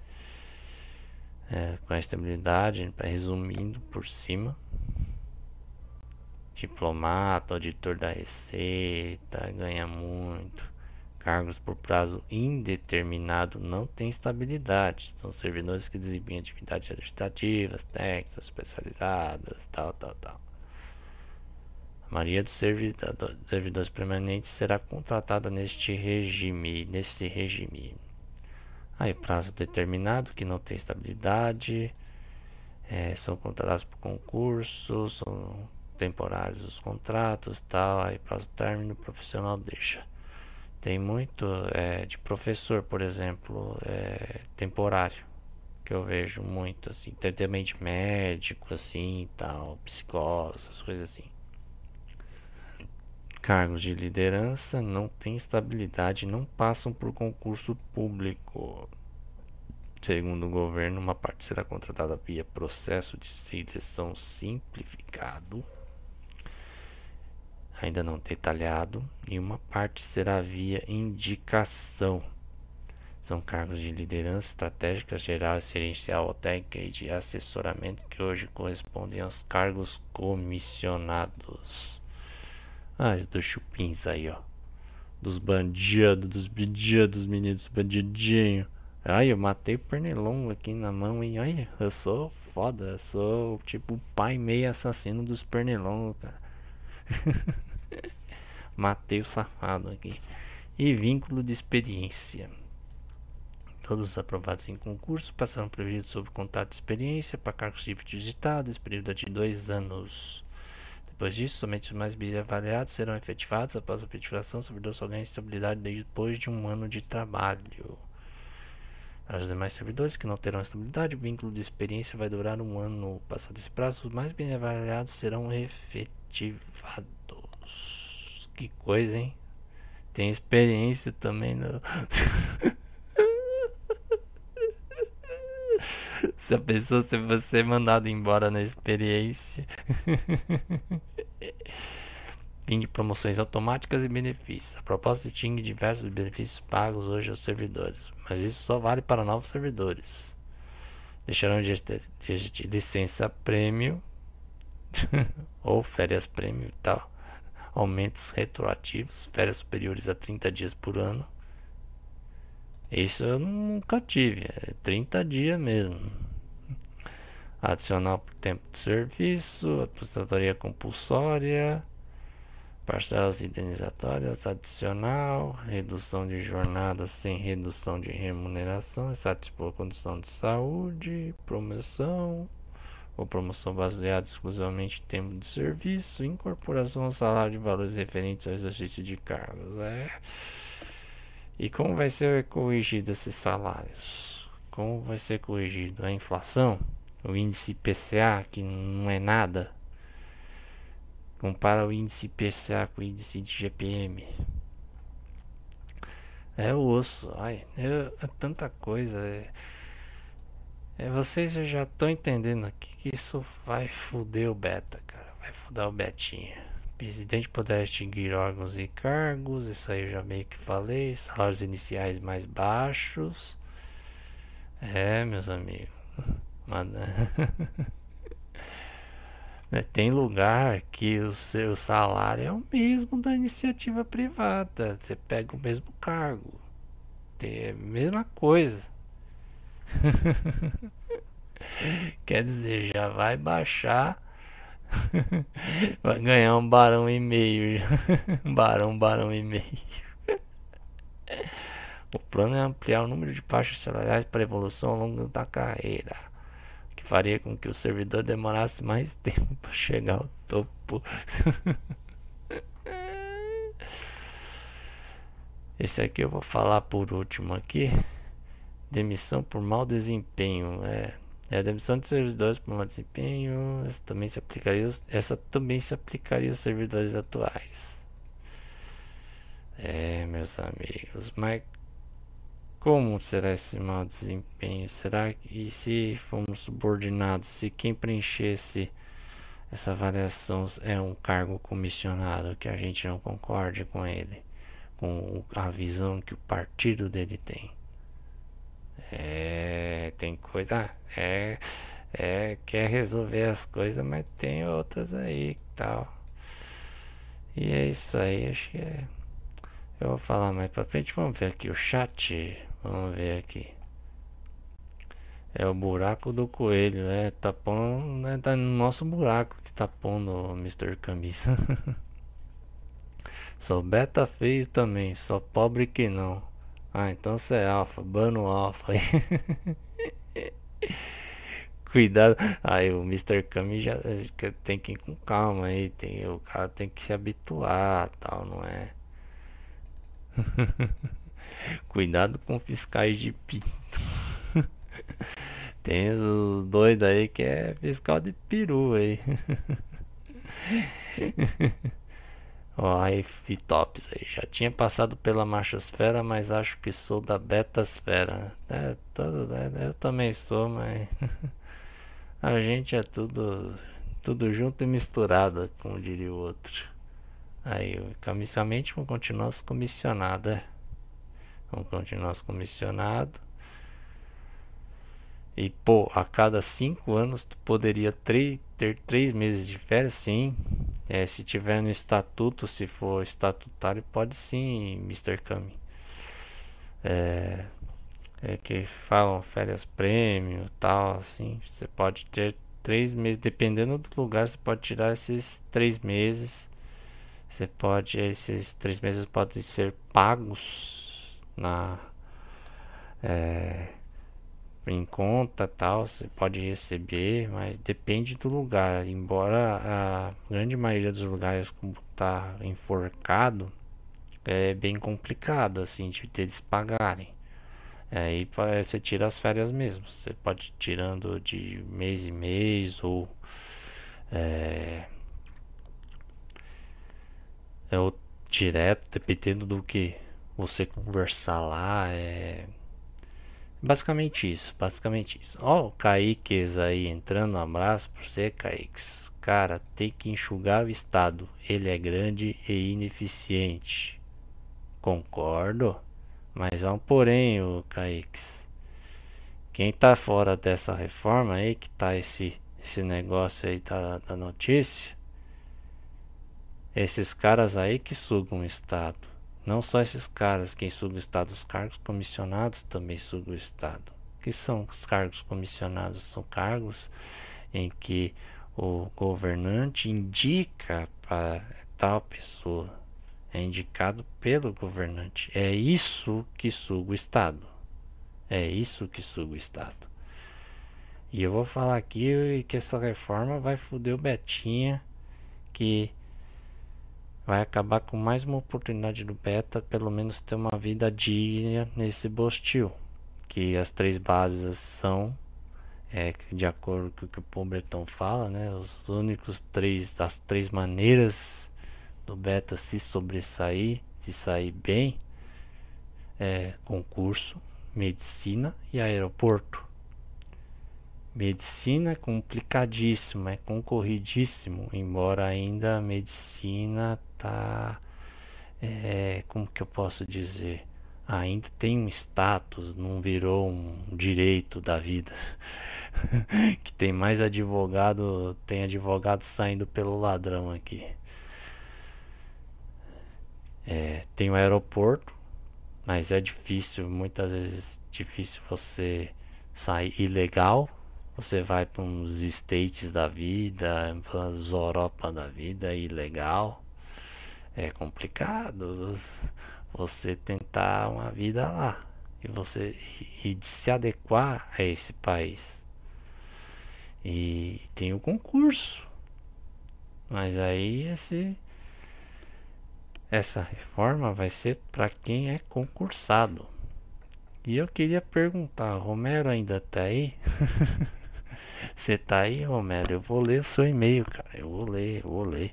Com a estabilidade, resumindo por cima. Diplomata, auditor da Receita, ganha muito. Cargos por prazo indeterminado não tem estabilidade. São servidores que desempenham atividades administrativas, técnicas, especializadas, tal. A maioria dos servidores permanentes será contratada nesse regime. Aí, prazo determinado, que não tem estabilidade. São contratados por concurso, são temporários os contratos, tal. Aí, prazo término, profissional deixa. Tem muito de professor, por exemplo, temporário, que eu vejo muito, assim, também de médico, assim, tal, psicólogo, essas coisas assim. Cargos de liderança não têm estabilidade e não passam por concurso público. Segundo o governo, uma parte será contratada via processo de seleção simplificado, ainda não detalhado, e uma parte será via indicação. São cargos de liderança estratégica, geral, gerencial, técnica e de assessoramento que hoje correspondem aos cargos comissionados. Dos chupins aí, ó. Dos bandidos, meninos, bandidinho. Eu matei o pernilongo aqui na mão, hein? Olha, eu sou foda, eu sou tipo o pai meio assassino dos pernilongos, cara. Matei o safado aqui. E vínculo de experiência. Todos os aprovados em concurso passaram previsto sobre contrato de experiência para cargos digitados. Esse período é de 2 anos. Depois disso, somente os mais bem avaliados serão efetivados. Após a efetivação, o servidor só ganha estabilidade depois de 1 ano de trabalho. Para os demais servidores que não terão estabilidade, o vínculo de experiência vai durar 1 ano. Passado esse prazo, os mais bem avaliados serão efetivados. Que coisa, hein? Tem experiência também no... Se a pessoa, se você é mandado embora na experiência. Fim de promoções automáticas e benefícios. A proposta distingue diversos benefícios pagos hoje aos servidores, mas isso só vale para novos servidores. Deixarão de licença prêmio ou férias prêmio e tal. Aumentos retroativos, férias superiores a 30 dias por ano. Isso eu nunca tive, é 30 dias mesmo. Adicional por tempo de serviço, aposentadoria compulsória, parcelas indenizatórias adicional, redução de jornada sem redução de remuneração, satisfaz condição de saúde, promoção ou promoção baseada exclusivamente em tempo de serviço, incorporação ao salário de valores referentes ao exercício de cargos. E como vai ser corrigido esses salários? Como vai ser corrigido? A inflação? O índice IPCA, que não é nada. Compara o índice IPCA com o índice de GPM. É o osso. É tanta coisa. Vocês já estão entendendo aqui que isso vai foder o beta, cara. Vai foder o betinha. O presidente poderá extinguir órgãos e cargos. Isso aí eu já meio que falei. Salários iniciais mais baixos. Meus amigos. Tem lugar que o seu salário é o mesmo da iniciativa privada. Você pega o mesmo cargo. Tem a mesma coisa. Quer dizer, já vai baixar. Vai ganhar 1,5 barão. Barão e meio. O plano é ampliar o número de faixas salariais para evolução ao longo da carreira, que faria com que o servidor demorasse mais tempo para chegar ao topo. Esse aqui eu vou falar por último aqui. Demissão por mau desempenho. A demissão de servidores por mau desempenho. Essa também se aplicaria aos servidores atuais. Meus amigos, mas como será esse mau desempenho? Será que se formos subordinados, se quem preenchesse essa avaliação é um cargo comissionado, que a gente não concorde com ele, com a visão que o partido dele tem? Tem coisa, quer resolver as coisas, mas tem outras aí e tal. E é isso aí, acho que eu vou falar mais pra frente. Vamos ver aqui o chat. Vamos ver aqui. É o buraco do coelho, tá pondo, tá no nosso buraco que tá pondo o Mr. Camisa. Sou beta feio também, sou pobre que não. Então você é alfa, bano alfa aí. Cuidado. O Mr. Kami já tem que ir com calma aí. O cara tem que se habituar, tal, não é? Cuidado com fiscais de pinto. Tem os doidos aí que é fiscal de peru aí. Ó, aí Fitops aí. Já tinha passado pela Machosfera, mas acho que sou da Betasfera. Eu também sou, mas a gente é tudo junto e misturado, como diria o outro. Aí, somente vamos continuar os comissionados, Vamos continuar os comissionados. E, pô, a cada 5 anos tu poderia ter 3 meses de férias, sim. Se tiver no estatuto, se for estatutário, pode sim, Mr. Kami. É que falam férias prêmio, tal, assim. Você pode ter 3 meses, dependendo do lugar, você pode tirar esses 3 meses. Esses 3 meses podem ser pagos em conta, tal, você pode receber, mas depende do lugar. Embora a grande maioria dos lugares, como tá enforcado, é bem complicado assim de eles pagarem. Aí você tira as férias mesmo. Você pode ir tirando de mês em mês ou direto, dependendo do que você conversar lá. Basicamente isso. Ó, o Kaiques aí entrando. Um abraço pra você, Kaiques. Cara, tem que enxugar o estado. Ele é grande e ineficiente. Concordo. Mas há um porém, o Kaiques. Quem tá fora dessa reforma aí, que tá esse negócio aí da notícia, esses caras aí que sugam o estado. Não só esses caras, quem suga o estado, os cargos comissionados também sugam o estado. O que são os cargos comissionados? São cargos em que o governante indica para tal pessoa. É indicado pelo governante. É isso que suga o estado. E eu vou falar aqui que essa reforma vai foder o Betinha, que vai acabar com mais uma oportunidade do Beta, pelo menos ter uma vida digna nesse Bostil. Que as 3 bases são, de acordo com o que o Pobretão fala, né? Os únicos das 3 maneiras do Beta se sobressair, se sair bem, concurso, medicina e aeroporto. Medicina é complicadíssimo, é concorridíssimo, embora ainda a medicina tá, como que eu posso dizer, ainda tem um status, não virou um direito da vida. Que tem mais advogado, tem advogado saindo pelo ladrão aqui. Tem o aeroporto, mas é difícil, muitas vezes difícil você sair ilegal. Você vai para uns states da vida, para as Europa da vida, ilegal. É complicado você tentar uma vida lá e de se adequar a esse país. E tem o concurso, mas aí essa reforma vai ser para quem é concursado. E eu queria perguntar, Romero ainda tá aí? Você tá aí, Romero? Eu vou ler o seu e-mail, cara. Eu vou ler.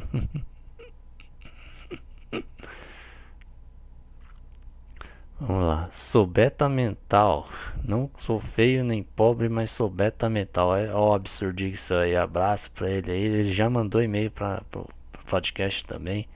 Vamos lá. Sou beta mental. Não sou feio nem pobre, mas sou beta mental. Ó, absurdice isso aí. Abraço pra ele aí. Ele já mandou e-mail pro podcast também.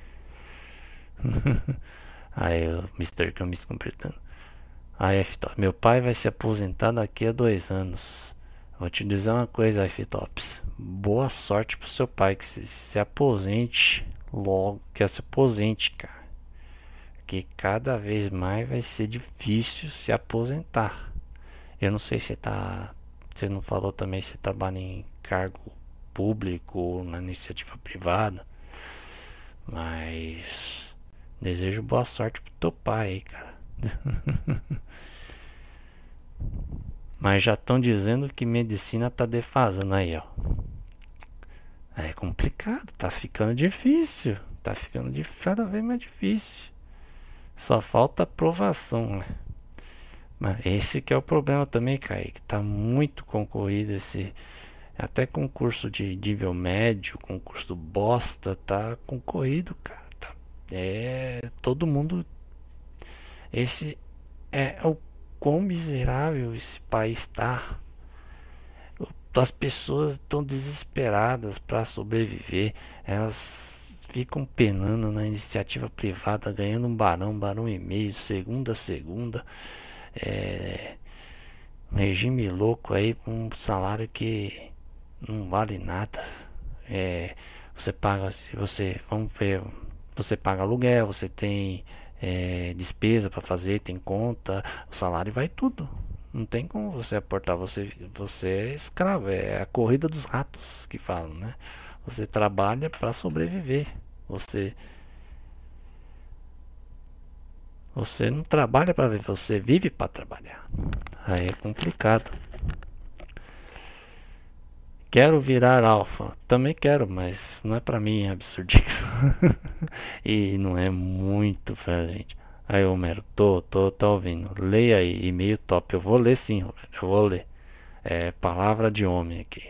Aí o Mr. Camis completando. F-Top, meu pai vai se aposentar daqui a 2 anos. Vou te dizer uma coisa, F-Tops. Boa sorte pro seu pai, que se aposente logo, que se aposente, cara. Que cada vez mais vai ser difícil se aposentar. Eu não sei se você não falou também se trabalha em cargo público ou na iniciativa privada, mas desejo boa sorte pro teu pai aí, cara. Mas já estão dizendo que medicina tá defasando aí, ó. É complicado, tá ficando difícil. Tá ficando cada vez mais difícil. Só falta aprovação, né? Mas esse que é o problema também, Kaique. Tá muito concorrido até concurso de nível médio, concurso bosta, tá concorrido, cara. Todo mundo. Esse é o quão miserável esse país está. As pessoas estão desesperadas para sobreviver. Elas ficam penando na iniciativa privada, ganhando um barão e meio, segunda a segunda. Um regime louco aí, um salário que não vale nada. Você paga, você paga aluguel, você tem despesa para fazer, tem conta, o salário vai tudo. Não tem como você aportar, você é escravo, é a corrida dos ratos que falam, né? Você trabalha para sobreviver. Você não trabalha para viver, você vive para trabalhar. Aí é complicado. Quero virar alfa. Também quero, mas não é pra mim, é absurdo. E não é muito pra gente. Aí, Homero, tô ouvindo. Leia aí, e-mail top. Eu vou ler sim, Romero. Eu vou ler. É palavra de homem aqui.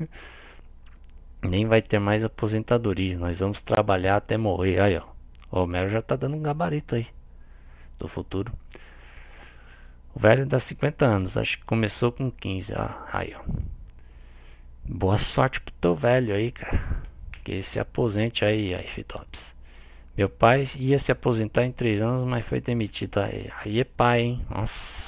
Nem vai ter mais aposentadoria. Nós vamos trabalhar até morrer. Aí, ó. O Homero já tá dando um gabarito aí do futuro. O velho dá 50 anos. Acho que começou com 15. Aí, ó. Boa sorte pro teu velho aí, cara. Que se aposente aí, Fitops. Meu pai ia se aposentar em 3 anos, mas foi demitido. Aí é pai, hein? Nossa.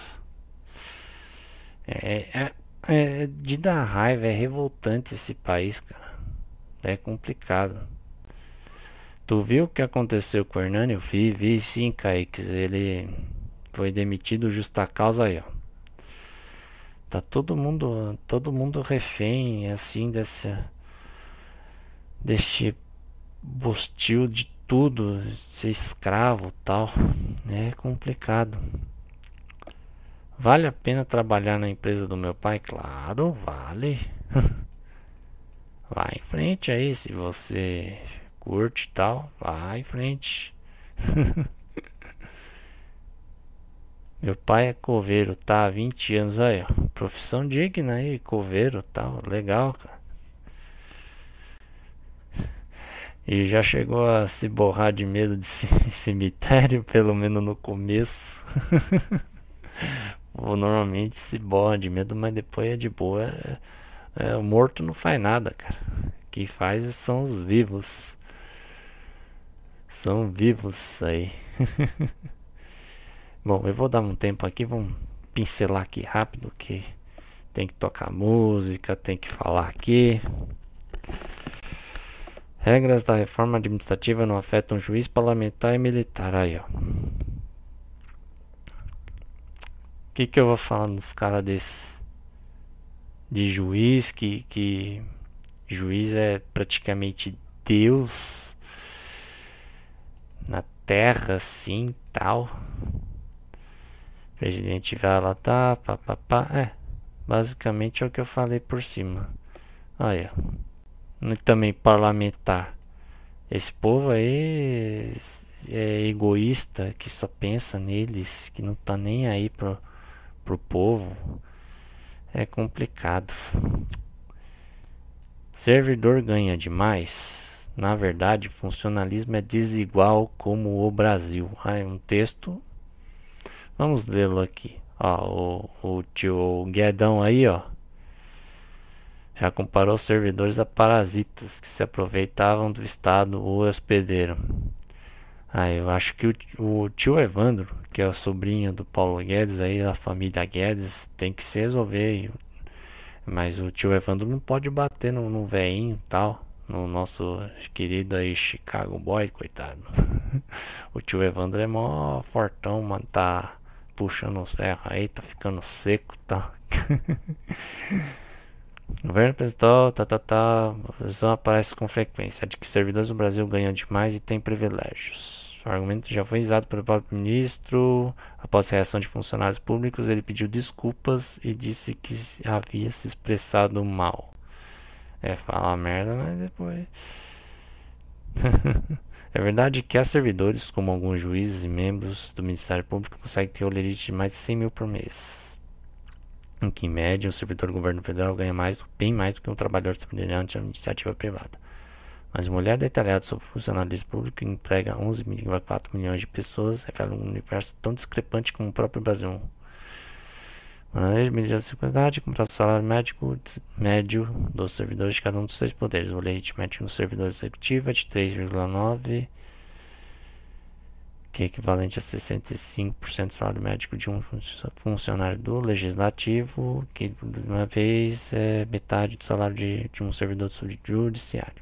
De dar raiva, é revoltante esse país, cara. É complicado. Tu viu o que aconteceu com o Hernani? Eu vi sim, Kaique. Ele foi demitido justa causa aí, ó. Tá todo mundo refém, assim, desse bostil de tudo, ser escravo, tal. É complicado. Vale a pena trabalhar na empresa do meu pai? Claro, vale. Vai em frente aí, se você curte e tal, vai em frente. Meu pai é coveiro, tá há 20 anos aí, ó. Profissão digna aí, coveiro, tal, legal, cara. E já chegou a se borrar de medo de cemitério, pelo menos no começo. Normalmente se borra de medo, mas depois é de boa. O morto não faz nada, cara. O que faz são os vivos. São vivos aí. Bom, eu vou dar um tempo aqui, vamos pincelar aqui rápido, que tem que tocar música, tem que falar aqui. Regras da reforma administrativa não afetam juiz, parlamentar e militar. Aí, ó. O que eu vou falar nos caras desses? De juiz, que juiz é praticamente Deus na terra, assim, tal. O presidente vai lá, tá, papapá. Basicamente é o que eu falei por cima. Olha. E também parlamentar. Esse povo aí é egoísta, que só pensa neles, que não tá nem aí pro povo. É complicado. Servidor ganha demais. Na verdade, funcionalismo é desigual como o Brasil. Um texto. Vamos lê-lo aqui. Ó, o tio Guedão aí, ó. Já comparou os servidores a parasitas que se aproveitavam do Estado ou hospedeiro. Eu acho que o tio Evandro, que é o sobrinho do Paulo Guedes, aí da família Guedes, tem que se resolver. Mas o tio Evandro não pode bater no veinho e tal. No nosso querido aí Chicago Boy, coitado. O tio Evandro é mó fortão, mano, tá puxando os ferros aí, tá ficando seco, tá? O governo apresentou, a posição aparece com frequência, de que servidores do Brasil ganham demais e têm privilégios. O argumento já foi usado pelo próprio ministro. Após a reação de funcionários públicos, ele pediu desculpas e disse que havia se expressado mal. Falar merda, mas depois... É verdade que há servidores, como alguns juízes e membros do Ministério Público, que conseguem ter holerite de mais de 100 mil por mês. Em que, em média, o servidor do governo federal ganha bem mais do que um trabalhador semelhante à iniciativa privada. Mas uma olhada detalhada sobre o funcionalismo público que emprega 11,4 milhões de pessoas revela um universo tão discrepante como o próprio Brasil. Uma lei de medidas de seguridade compara o salário médio dos servidores de cada um dos 6 poderes. O leite médio no servidor executivo é de 3,9, que é equivalente a 65% do salário médio de um funcionário do legislativo, que de uma vez é metade do salário de um servidor do judiciário.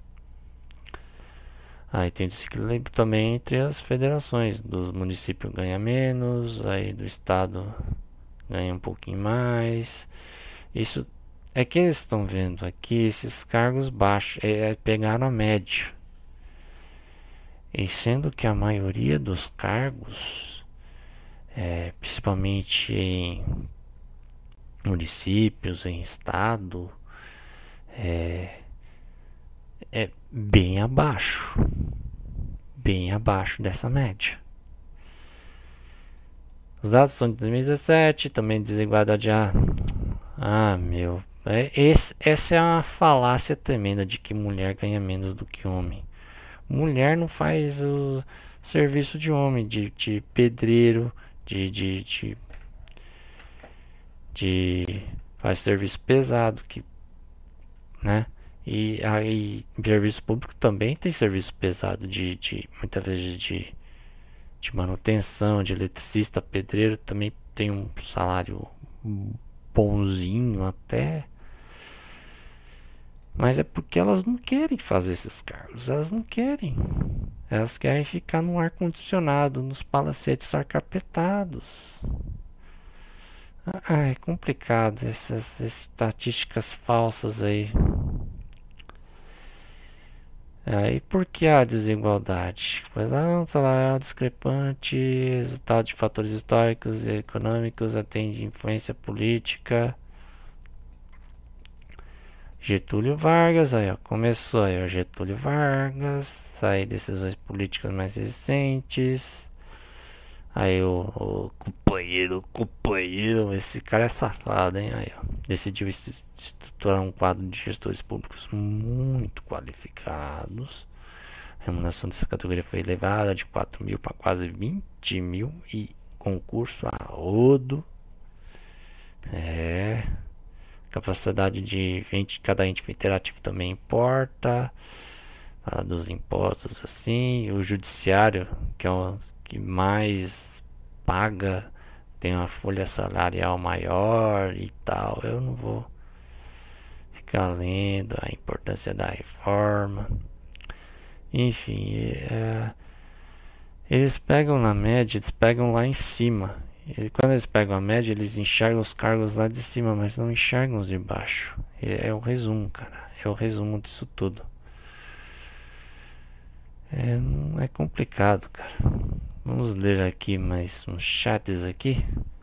Aí tem desequilíbrio também entre as federações. Dos municípios ganha menos, aí do estado ganha um pouquinho mais. Isso é que eles estão vendo aqui, esses cargos baixos, pegaram a média. E sendo que a maioria dos cargos, principalmente em municípios, em estado, é bem abaixo dessa média. Os dados são de 2017, também desigualdade. Essa é uma falácia tremenda de que mulher ganha menos do que homem. Mulher não faz o serviço de homem, de pedreiro, faz serviço pesado, né? E aí, serviço público também tem serviço pesado muitas vezes de manutenção, de eletricista, pedreiro, também tem um salário bonzinho até. Mas é porque elas não querem fazer esses cargos, elas não querem. Elas querem ficar no ar-condicionado, nos palacetes arcarpetados. É complicado essas estatísticas falsas aí. E por que a desigualdade? Pois um salário discrepante, resultado de fatores históricos e econômicos, atende influência política. Getúlio Vargas, começou aí o Getúlio Vargas, aí decisões políticas mais recentes. Aí o companheiro, esse cara é safado, hein? Decidiu estruturar um quadro de gestores públicos muito qualificados. A remuneração dessa categoria foi elevada de 4 mil para quase 20 mil e concurso a rodo. Capacidade de cada ente federativo também importa. Fala dos impostos assim. O judiciário, que é o que mais paga, tem uma folha salarial maior e tal. Eu não vou ficar lendo a importância da reforma. Enfim, eles pegam na média, eles pegam lá em cima. E quando eles pegam a média, eles enxergam os cargos lá de cima, mas não enxergam os de baixo. É o resumo, cara. É o resumo disso tudo. É complicado, cara. Vamos ler aqui mais uns chats aqui.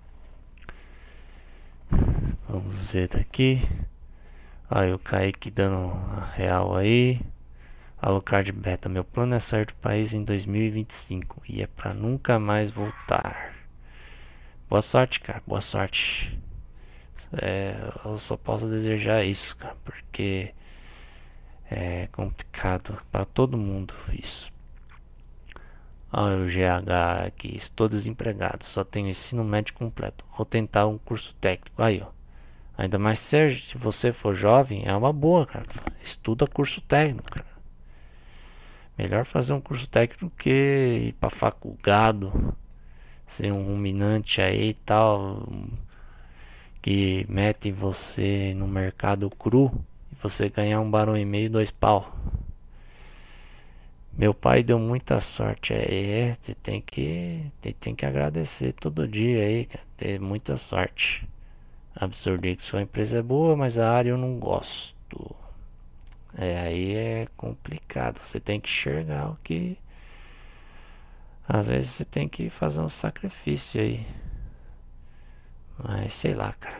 Vamos ver aqui. Aí o Kaique dando a real aí. Alucard Beta, meu plano é sair do país em 2025 e é pra nunca mais voltar. Boa sorte, cara, boa sorte. Eu só posso desejar isso, cara, porque é complicado para todo mundo isso. Olha o GH aqui, estou desempregado, só tenho ensino médio completo. Vou tentar um curso técnico. Aí, ó. Ainda mais se você for jovem, é uma boa, cara. Estuda curso técnico, cara. Melhor fazer um curso técnico que ir pra faculdade, ser um ruminante aí e tal, que mete você no mercado cru e você ganhar 1,5 barão, 2 pau. Meu pai deu muita sorte aí, você tem que agradecer todo dia aí, cara, ter muita sorte. Absurdo que sua empresa é boa, mas a área eu não gosto. Aí é complicado, você tem que enxergar o que... Às vezes você tem que fazer um sacrifício aí. Mas sei lá, cara.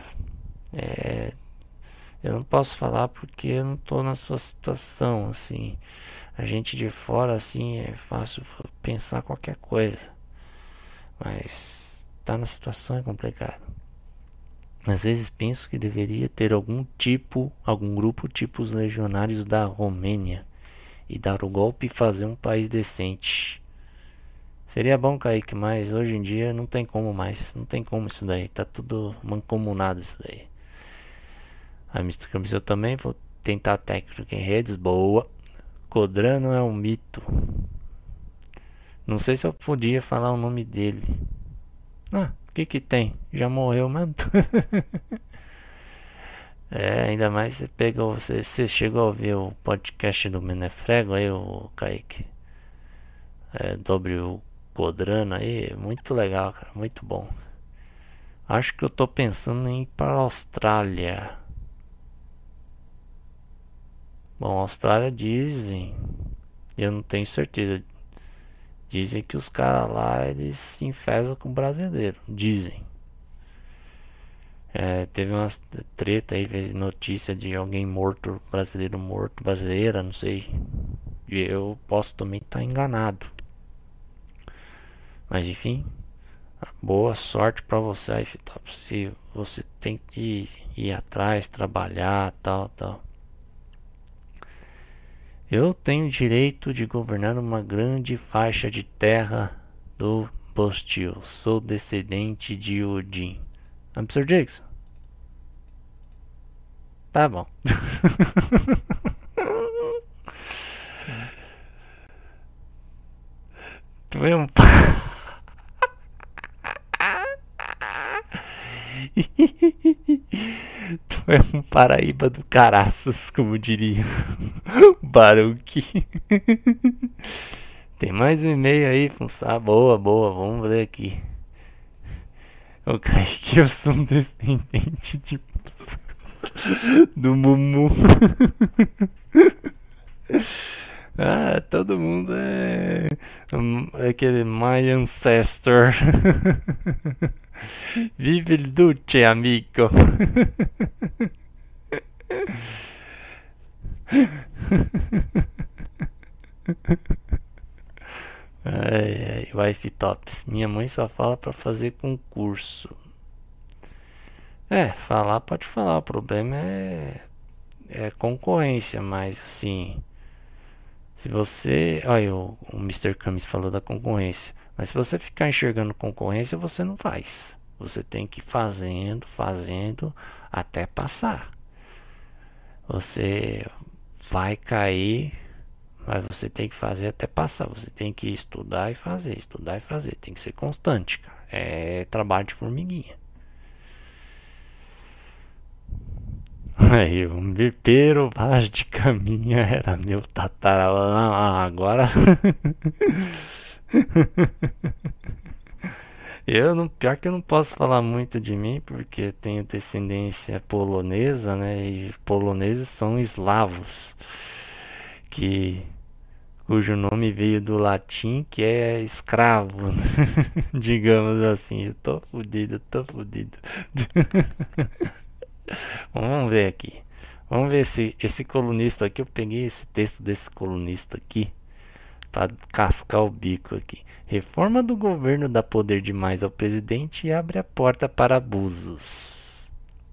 Eu não posso falar porque eu não tô na sua situação, assim. A gente de fora, assim, é fácil pensar qualquer coisa. Mas tá na situação é complicado. Às vezes penso que deveria ter algum grupo tipo os legionários da Romênia e dar o golpe e fazer um país decente. Seria bom, Kaique, mas hoje em dia não tem como mais. Não tem como isso daí. Tá tudo mancomunado isso daí. A Mr. Camis, eu também vou tentar técnica em redes. Boa. Codrano é um mito. Não sei se eu podia falar o nome dele. Ah, o que tem? Já morreu mesmo? Ainda mais você pegou. Você chegou a ver o podcast do Menefrego aí, o Kaique? Sobre o Codrano aí. Muito legal, cara. Muito bom. Acho que eu tô pensando em ir para a Austrália. Bom, a Austrália dizem. Eu não tenho certeza. Dizem que os caras lá, eles se enfesam com o brasileiro. Dizem. Teve uma treta aí, notícia de alguém morto, brasileiro morto, brasileira, não sei. E eu posso também estar enganado. Mas enfim, boa sorte pra você aí, Fitop. Se você tem que ir atrás, trabalhar, tal. Eu tenho direito de governar uma grande faixa de terra do Bostil. Sou descendente de Odin. Sr. Jackson? Tá bom. Tu é um... Tu é um Paraíba do caraças, como diria o Baruque. Tem mais um e-mail aí, Funçá. Boa, vamos ver aqui. O Kaique, eu sou um descendente de... do Mumu. Todo mundo é aquele my ancestor. Vive il duce, amigo. Wife Tops. Minha mãe só fala pra fazer concurso. Falar pode falar. O problema é concorrência, mas assim, se você... Olha, o Mr. Camis falou da concorrência. Mas se você ficar enxergando concorrência, você não faz. Você tem que ir fazendo até passar. Você vai cair, mas você tem que fazer até passar. Você tem que estudar e fazer. Tem que ser constante, cara. É trabalho de formiguinha. Aí, o Mipero Vaz de Caminha era meu tataravô. Agora... Pior que eu não posso falar muito de mim, porque tenho descendência polonesa, né? E poloneses são eslavos, cujo nome veio do latim, que é escravo, digamos assim. Eu tô fudido. Vamos ver aqui. Vamos ver esse colunista aqui. Eu peguei esse texto desse colunista aqui para cascar o bico aqui. Reforma do governo dá poder demais ao presidente e abre a porta para abusos.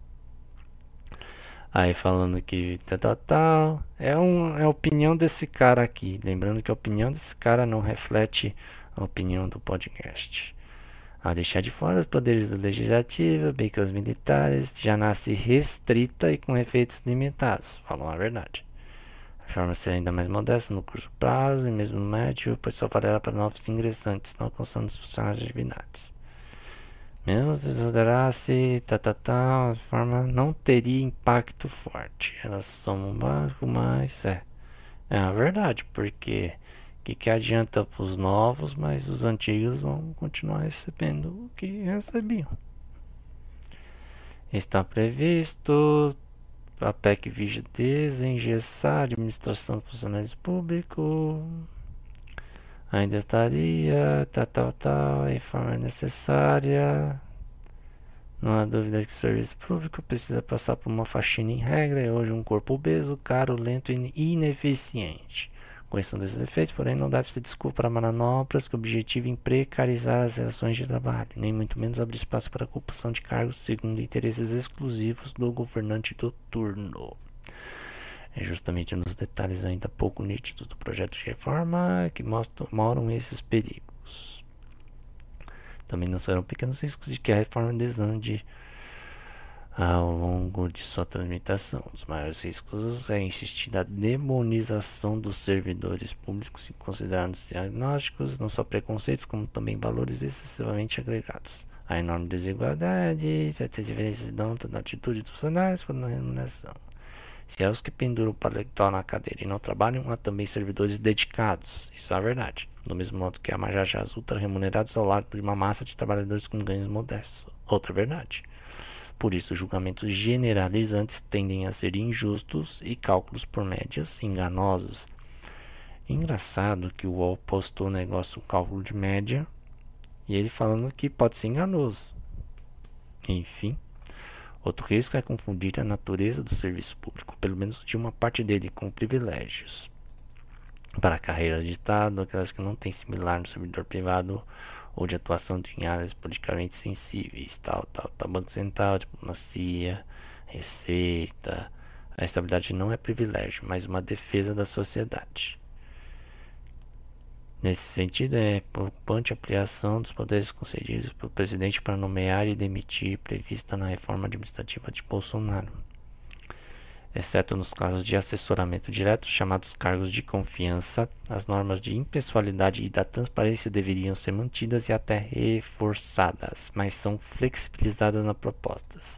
Aí falando que tal. É a opinião desse cara aqui. Lembrando que a opinião desse cara não reflete a opinião do podcast. A deixar de fora os poderes do legislativo, bem que os militares, já nasce restrita e com efeitos limitados. Falou a verdade. A forma será ainda mais modesta no curto prazo e mesmo no médio, pois só valerá para novos ingressantes, não alcançando os funcionários de atividades. Mesmo se considerasse a forma não teria impacto forte. Elas somam um banco, mas é a verdade, porque que adianta para os novos, mas os antigos vão continuar recebendo o que recebiam. Está previsto a PEC visa desengessar a administração dos funcionários públicos. Ainda estaria a reforma necessária. Não há dúvida que o serviço público precisa passar por uma faxina em regra. É hoje um corpo obeso, caro, lento e ineficiente. Conhecendo desses efeitos, porém, não deve ser desculpa para manobras que objetivem precarizar as relações de trabalho, nem muito menos abrir espaço para a ocupação de cargos segundo interesses exclusivos do governante do turno. É justamente nos detalhes ainda pouco nítidos do projeto de reforma que moram esses perigos. Também não serão pequenos riscos de que a reforma desande ao longo de sua tramitação. Um dos maiores riscos é a insistida demonização dos servidores públicos e considerados agnósticos, não só preconceitos, como também valores excessivamente agregados. A enorme desigualdade, as diferenças tanto na atitude dos funcionários quanto na remuneração. Se há os que penduram o paletó na cadeira e não trabalham, há também servidores dedicados. Isso é a verdade. Do mesmo modo que há majajás ultra remunerados ao lado de uma massa de trabalhadores com ganhos modestos. Outra verdade. Por isso, julgamentos generalizantes tendem a ser injustos e cálculos por médias enganosos. Engraçado que o UOL postou um negócio, um cálculo de média, e ele falando que pode ser enganoso. Enfim, outro risco é confundir a natureza do serviço público, pelo menos de uma parte dele, com privilégios para a carreira de Estado, aquelas que não têm similar no servidor privado ou de atuação em áreas politicamente sensíveis, tal, Banco Central, diplomacia, receita. A estabilidade não é privilégio, mas uma defesa da sociedade. Nesse sentido, é preocupante a ampliação dos poderes concedidos pelo presidente para nomear e demitir, prevista na reforma administrativa de Bolsonaro. Exceto nos casos de assessoramento direto, chamados cargos de confiança, as normas de impessoalidade e da transparência deveriam ser mantidas e até reforçadas, mas são flexibilizadas nas propostas.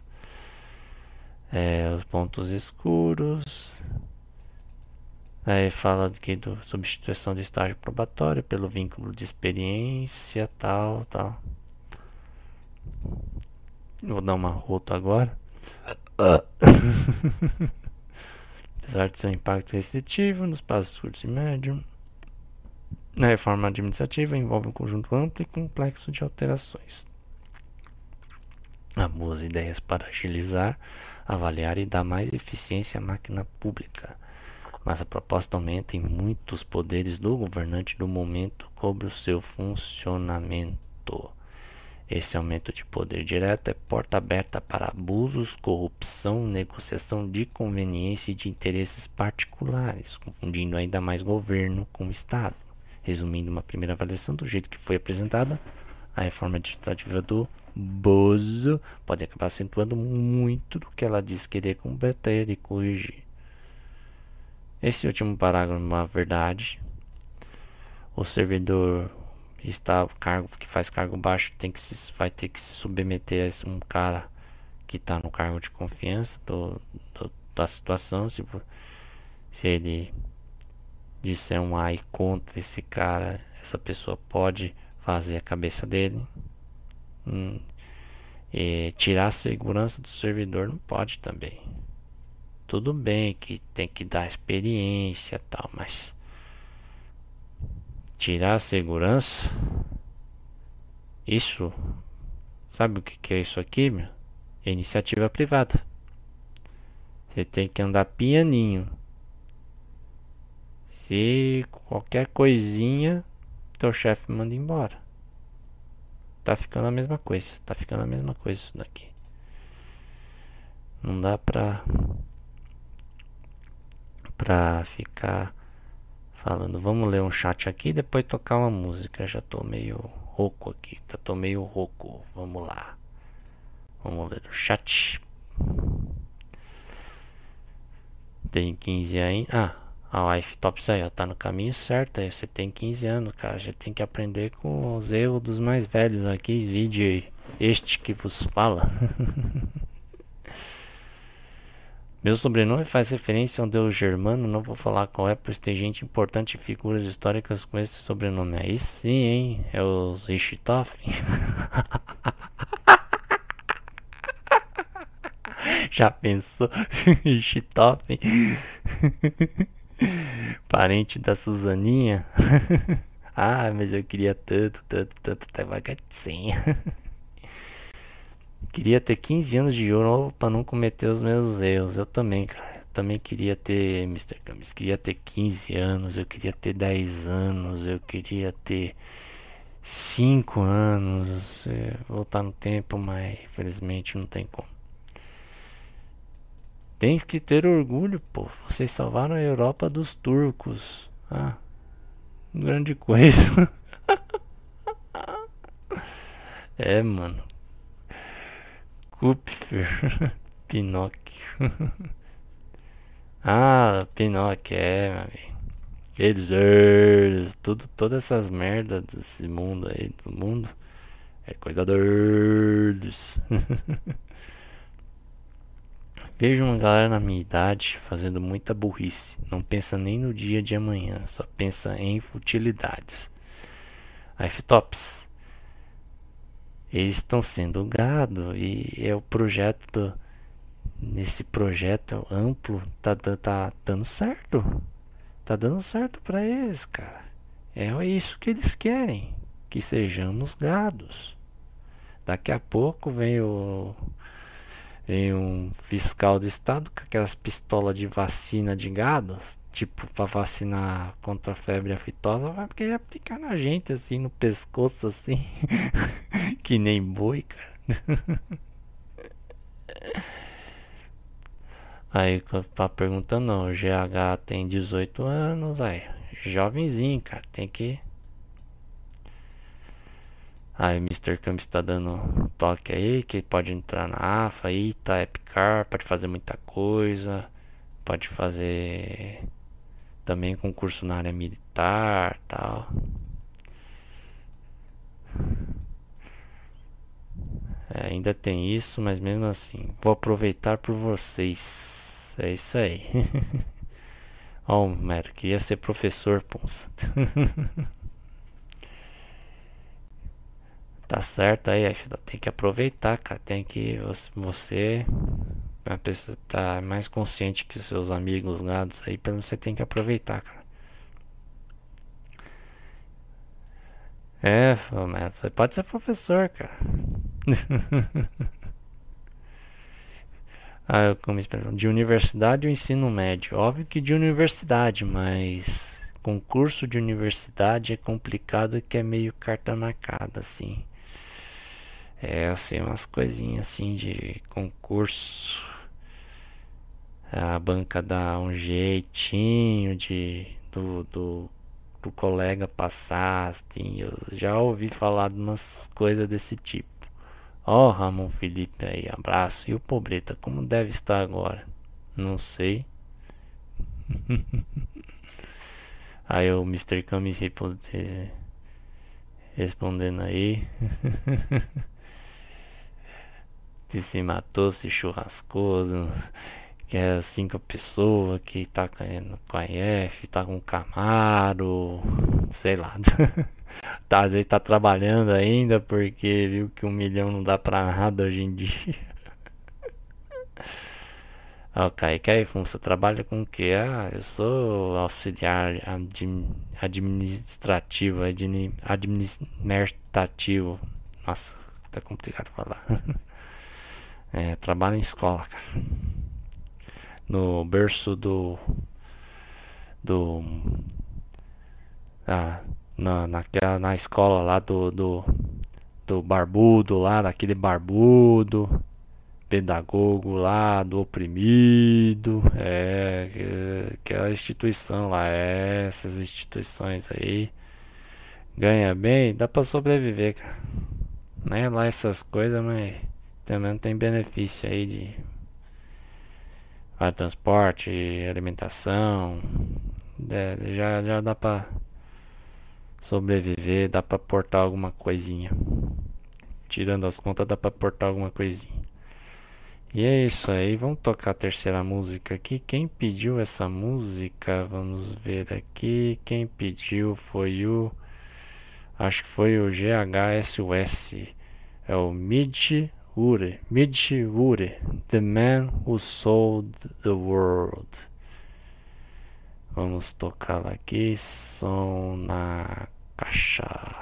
Os pontos escuros. Aí fala aqui da substituição do estágio probatório pelo vínculo de experiência, tal. Vou dar uma rota agora. Apesar de seu impacto restritivo nos prazos curtos e médios, a reforma administrativa envolve um conjunto amplo e complexo de alterações. Há boas ideias para agilizar, avaliar e dar mais eficiência à máquina pública, mas a proposta aumenta em muitos poderes do governante do momento sobre o seu funcionamento. Esse aumento de poder direto é porta aberta para abusos, corrupção, negociação de conveniência e de interesses particulares, confundindo ainda mais governo com Estado. Resumindo uma primeira avaliação do jeito que foi apresentada, a reforma administrativa do Bozo pode acabar acentuando muito do que ela diz querer combater e corrigir. Esse último parágrafo é uma verdade. O servidor que faz cargo baixo vai ter que se submeter a um cara que está no cargo de confiança da situação. Se ele disser um ai contra esse cara, essa pessoa pode fazer a cabeça dele. E tirar a segurança do servidor não pode também. Tudo bem que tem que dar experiência e tal, mas tirar a segurança, isso, sabe o que é isso aqui, meu? É iniciativa privada. Você tem que andar pianinho. Se qualquer coisinha, teu chefe manda embora. Tá ficando a mesma coisa. Isso daqui. Não dá pra ficar falando. Vamos ler um chat aqui e depois tocar uma música. Já tô meio rouco aqui. Vamos lá. Vamos ler o chat. Tem 15 aí. A Life Tops aí, ó, tá no caminho certo. Aí você tem 15 anos, cara. Já tem que aprender com os erros dos mais velhos aqui. Vídeo este que vos fala. Meu sobrenome faz referência a um deus germano. Não vou falar qual é, pois tem gente importante e figuras históricas com esse sobrenome. Aí sim, hein? É os Richthofen. Já pensou? Richthofen. Parente da Suzaninha. Mas eu queria tanto, até bagacinha. Queria ter 15 anos de ouro pra não cometer os meus erros. Eu também, cara. Eu também queria ter, Mr. Camis. Queria ter 15 anos. Eu queria ter 10 anos. Eu queria ter 5 anos. Voltar no tempo, mas infelizmente não tem como. Tens que ter orgulho, pô. Vocês salvaram a Europa dos turcos. Ah, grande coisa. É, mano. Kupfer. Pinóquio. Ah, Pinóquio, meu amigo. Eles, todas essas merdas desse mundo aí, do mundo, é coisa deles. Vejo uma galera na minha idade fazendo muita burrice. Não pensa nem no dia de amanhã, só pensa em futilidades. F-Tops. Eles estão sendo gado e é o projeto. Nesse projeto amplo tá dando certo. Tá dando certo pra eles, cara. É isso que eles querem. Que sejamos gados. Daqui a pouco vem um fiscal do estado com aquelas pistolas de vacina de gados. Tipo, pra vacinar contra a febre aftosa, vai querer aplicar na gente, assim, no pescoço, assim. Que nem boi, cara. Aí tá perguntando, não, o GH tem 18 anos, aí, jovenzinho, cara, tem que... Aí o Mr. Campos tá dando toque aí, que pode entrar na AFA aí, tá Epicar, pode fazer muita coisa, pode fazer também concurso na área militar, tal. Ainda tem isso, mas mesmo assim, vou aproveitar por vocês. É isso aí. Ó, Mero, queria ser professor, Ponça. Tá certo aí, filho. Tem que aproveitar, cara. Tem que. Você. A pessoa tá mais consciente que seus amigos gados aí, pelo você tem que aproveitar, cara. É, Mero, você pode ser professor, cara. Ah, como esperam, de universidade ou ensino médio? Óbvio que de universidade, mas concurso de universidade é complicado, que é meio carta marcada, assim. É, assim, umas coisinhas assim de concurso. A banca dá um jeitinho do colega passar, assim. Eu já ouvi falar de umas coisas desse tipo. Ó, Ramon Felipe aí, abraço. E o Pobreta, como deve estar agora? Não sei. Aí o Mr. Camis respondendo aí. Se matou, se churrascou. Que é 5 pessoas que tá com a IF, tá com o Camaro. Sei lá. Tá, às vezes tá trabalhando ainda porque viu que 1 milhão não dá pra nada hoje em dia. Ok, que aí, Funça, trabalha com o que? Ah, eu sou auxiliar administrativo, administrativo. Nossa, tá complicado falar. É, trabalho em escola, cara. No berço na escola lá do barbudo lá, daquele barbudo pedagogo lá, do oprimido, aquela instituição lá, essas instituições aí ganha bem, dá pra sobreviver, cara, né, lá essas coisas, mas também não tem benefício aí de transporte, alimentação, já dá pra sobreviver, dá pra portar alguma coisinha. Tirando as contas, dá pra portar alguma coisinha. E é isso aí, vamos tocar a terceira música aqui. Quem pediu essa música? Vamos ver aqui. Quem pediu foi acho que foi o GHSUS. É o Midge Ure, The Man Who Sold the World. Vamos tocá-la aqui, som na caixa.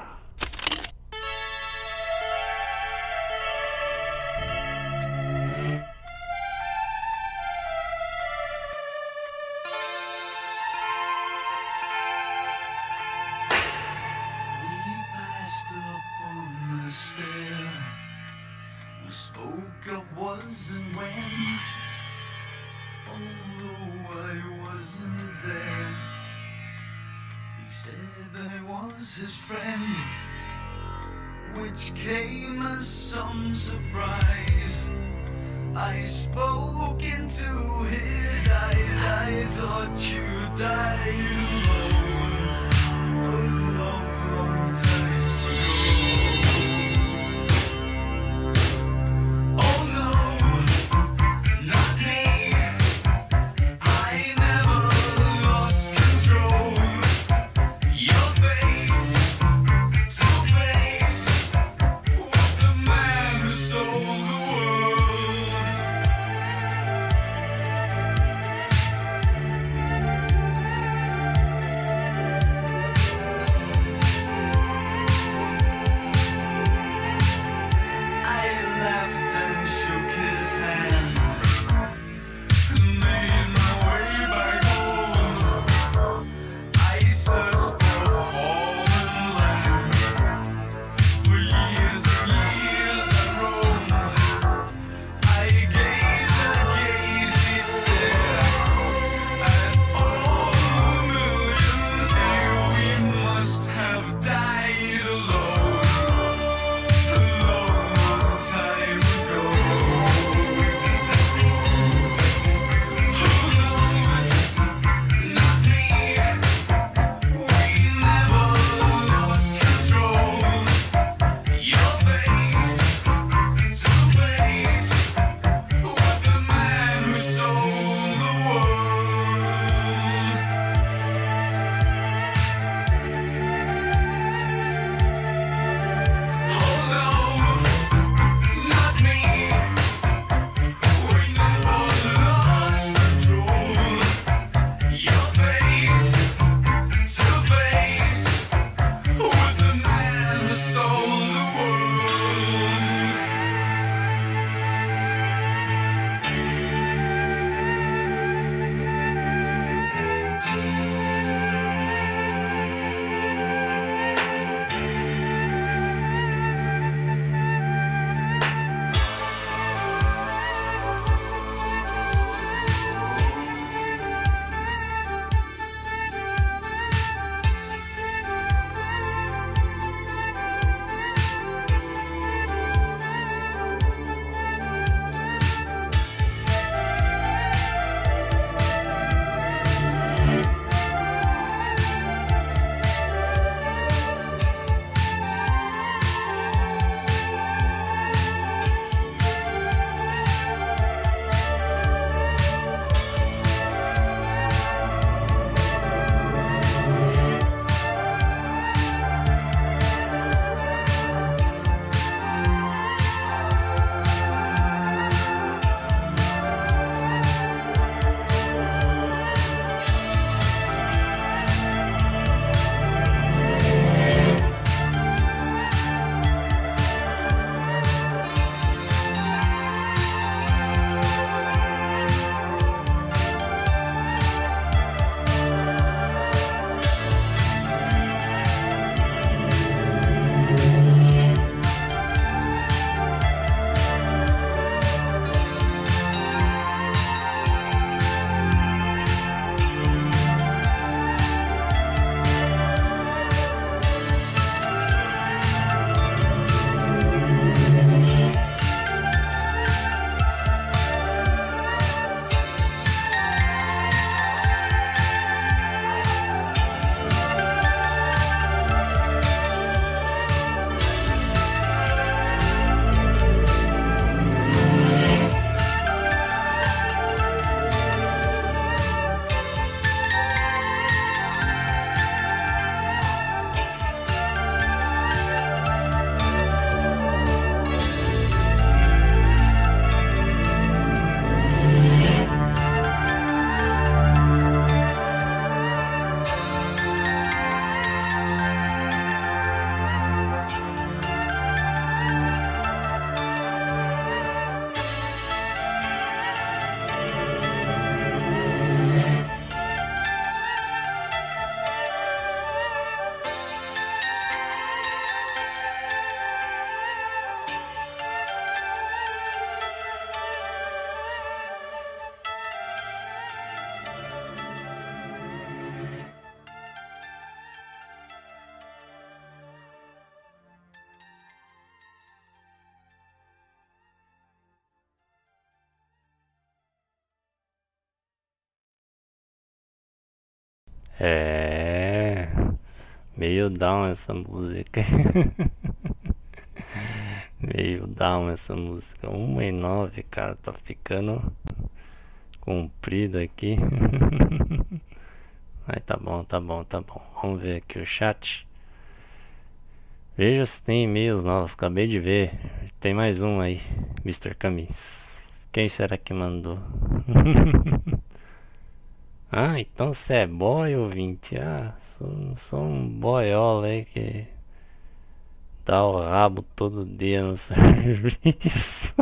was his friend, which came as some surprise. I spoke into his eyes, I thought you died alone a long, long time ago. Oh no, not me, I never lost control. Your face, to face, with the man who sold the world. É, meio down essa música. Meio down essa música. 1:09, cara, tá ficando comprido aqui. Mas tá bom. Vamos ver aqui o chat. Veja se tem e-mails novos. Acabei de ver. Tem mais um aí, Mr. Camis. Quem será que mandou? Ah, então você é boy, ouvinte? Ah, sou um boiola aí que dá o rabo todo dia no serviço.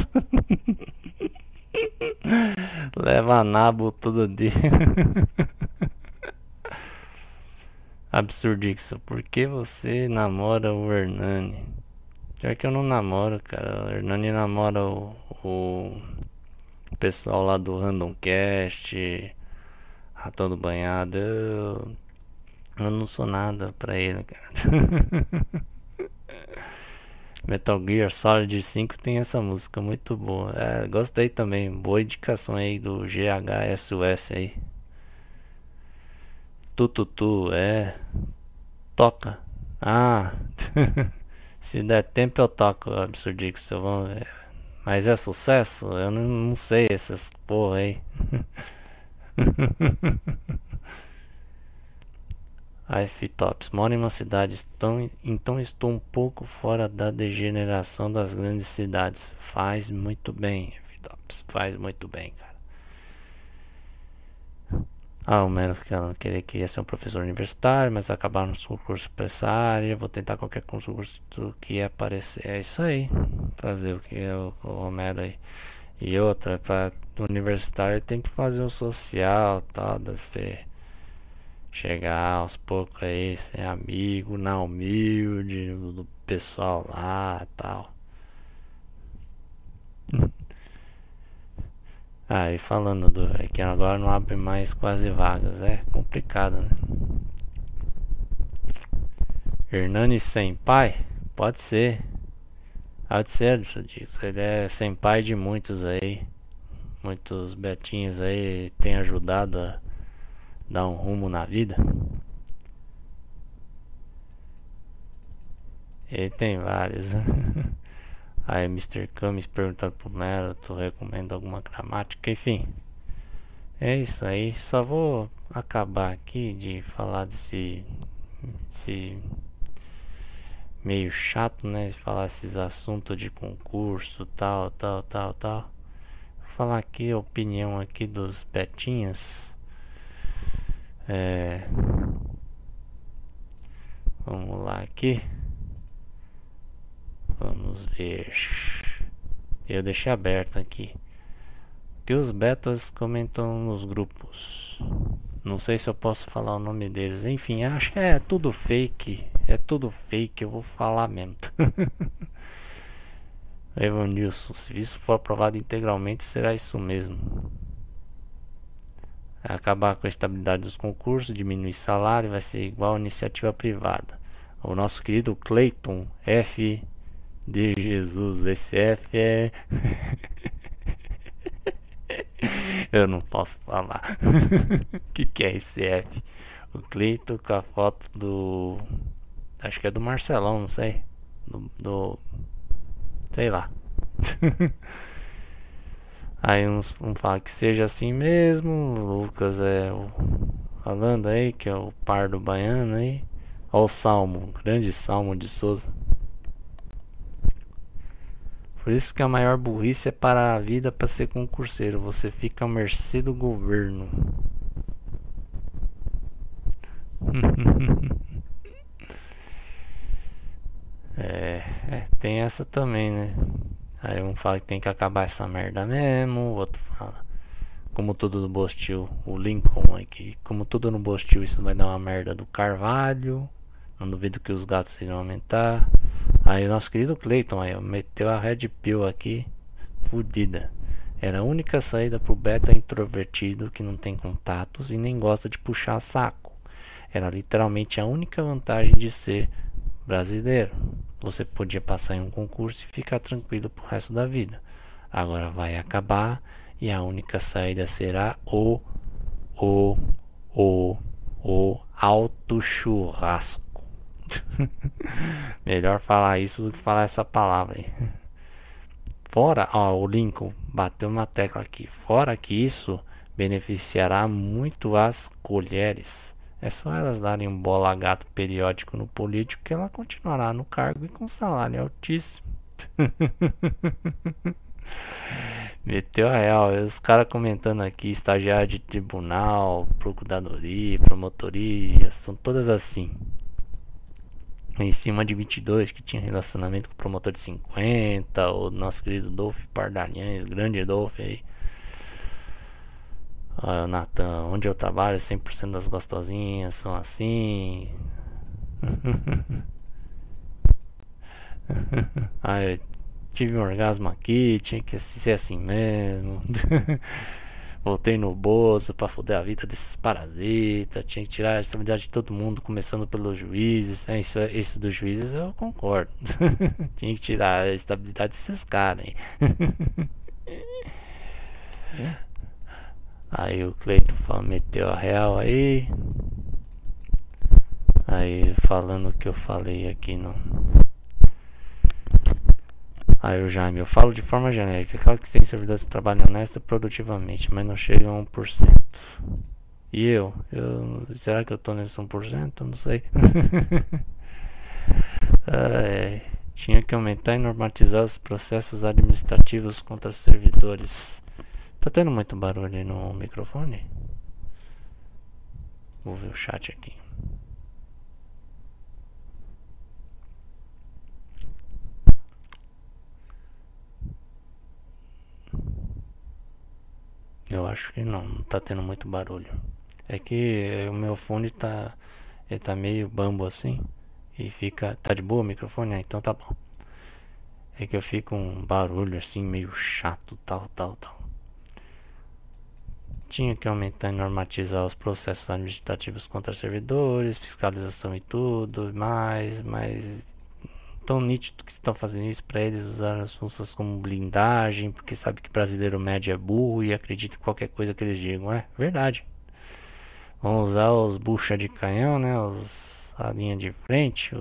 Leva nabo todo dia. Absurdixo, por que você namora o Hernani? Pior que eu não namoro, cara. O Hernani namora o pessoal lá do Randomcast, Ratão do Banhado. Eu não sou nada pra ele, cara. Metal Gear Solid 5 tem essa música muito boa. Gostei também. Boa indicação aí do GHSUS aí. Tututu, toca. Ah, se der tempo eu toco, Absurdix, vamos ver. Mas é sucesso? Eu não sei essas porra aí. F-Tops, moro em uma cidade, então estou um pouco fora da degeneração das grandes cidades. Faz muito bem, F-Tops, faz muito bem, cara. O Melo queria ser um professor universitário, mas acabaram nos concursos para essa área. Vou tentar qualquer concurso que aparecer. É isso aí. Fazer o que é o Romero aí. E outra, para universitário tem que fazer o social, tal, ser chegar aos poucos aí, ser amigo na humilde do pessoal lá, tal. E falando que agora não abre mais quase vagas, é complicado, né? Hernani Senpai? Pode ser, disso. Ele é senpai de muitos aí, muitos betinhos aí, tem ajudado a dar um rumo na vida. Ele tem vários. Aí Mr. Camis perguntando pro Melo, tu recomenda alguma gramática, enfim. É isso aí, só vou acabar aqui de falar desse meio chato, né, de falar esses assuntos de concurso, tal. Vou falar aqui a opinião aqui dos betinhas. Vamos lá aqui. Vamos ver. Eu deixei aberto aqui. Que os betas comentam nos grupos. Não sei se eu posso falar o nome deles. Enfim, acho que é tudo fake. Eu vou falar mesmo. Evanilson, se isso for aprovado integralmente, será isso mesmo. Acabar com a estabilidade dos concursos, diminuir salário, vai ser igual a iniciativa privada. O nosso querido Clayton F. de Jesus, esse F é... Eu não posso falar. que é esse F? O Cleiton com a foto do... Acho que é do Marcelão, não sei. Sei lá. Aí uns falam que seja assim mesmo. O Lucas falando aí, que é o Pardo Baiano aí. Olha o Salmo, grande Salmo de Souza. Por isso que a maior burrice é parar a vida para ser concurseiro. Você fica à mercê do governo. Tem essa também, né? Aí um fala que tem que acabar essa merda mesmo. O outro fala, como tudo no Bostil, o Lincoln aqui, como tudo no Bostil, isso vai dar uma merda do Carvalho. Não duvido que os gatos irão aumentar. Aí o nosso querido Clayton aí, meteu a Red Pill aqui, fudida. Era a única saída pro beta introvertido que não tem contatos e nem gosta de puxar saco. Era literalmente a única vantagem de ser brasileiro. Você podia passar em um concurso e ficar tranquilo pro resto da vida. Agora vai acabar e a única saída será O alto churrasco. Melhor falar isso do que falar essa palavra aí. Fora, ó, o Lincoln bateu uma tecla aqui. Fora que isso beneficiará muito as colheres. É só elas darem um bola gato periódico no político que ela continuará no cargo e com salário altíssimo. Meteu a real. Os caras comentando aqui, estagiário de tribunal, procuradoria, promotoria, são todas assim. Em cima de 22, que tinha relacionamento com o promotor de 50, o nosso querido Dolph Pardalhães, grande Dolph aí. Olha o Natan, onde eu trabalho 100% das gostosinhas são assim. Eu tive um orgasmo aqui, tinha que ser assim mesmo. Voltei no bolso pra foder a vida desses parasitas. Tinha que tirar a estabilidade de todo mundo, começando pelos juízes. Isso dos juízes eu concordo. Tinha que tirar a estabilidade desses caras, hein? Aí o Cleiton meteu a real aí. Aí falando o que eu falei aqui no... Aí o Jaime, eu falo de forma genérica. Claro que tem servidores que trabalham honesta produtivamente, mas não chegam a 1%. E eu será que eu tô nesse 1%? Não sei. Tinha que aumentar e normatizar os processos administrativos contra servidores. Tá tendo muito barulho aí no microfone? Vou ver o chat aqui. Eu acho que não tá tendo muito barulho. É que o meu fone ele tá meio bambo assim. E tá de boa o microfone, né? Então tá bom. É que eu fico um barulho assim meio chato, tal. Tinha que aumentar e normatizar os processos administrativos contra servidores, fiscalização e tudo, mas tão nítido que estão fazendo isso para eles usar as funções como blindagem, porque sabe que brasileiro médio é burro e acredita em qualquer coisa que eles digam. É verdade. Vão usar os bucha de canhão, né? A linha de frente,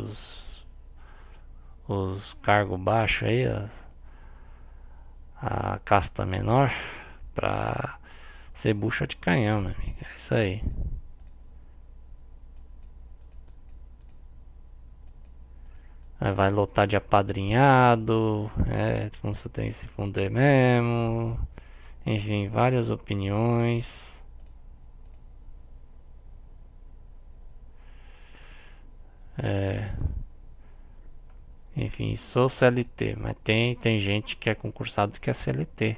os cargos baixos aí, a casta menor, pra ser bucha de canhão, meu amigo. É isso aí. Aí vai lotar de apadrinhado. Você tem esse fundo aí mesmo. Enfim, várias opiniões. Enfim, sou CLT, mas tem gente que é concursado que é CLT.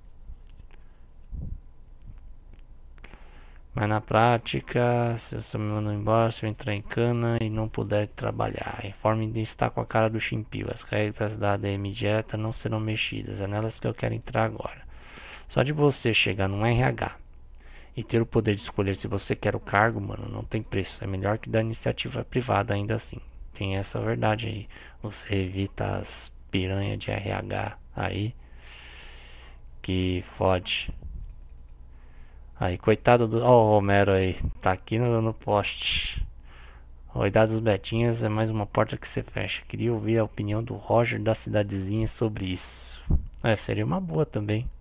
Mas na prática, se eu me mando embora, se eu entrar em cana e não puder trabalhar, informe de estar com a cara do chimpio. As regras da ADM dieta não serão mexidas, é nelas que eu quero entrar agora. Só de você chegar num RH e ter o poder de escolher se você quer o cargo, mano, não tem preço. É melhor que da iniciativa privada ainda assim. Tem essa verdade aí. Você evita as piranhas de RH aí que fode. Aí, coitado do... Ó, o Romero aí. Tá aqui no poste. Cuidado dos Betinhas é mais uma porta que você fecha. Queria ouvir a opinião do Roger da Cidadezinha sobre isso. Seria uma boa também.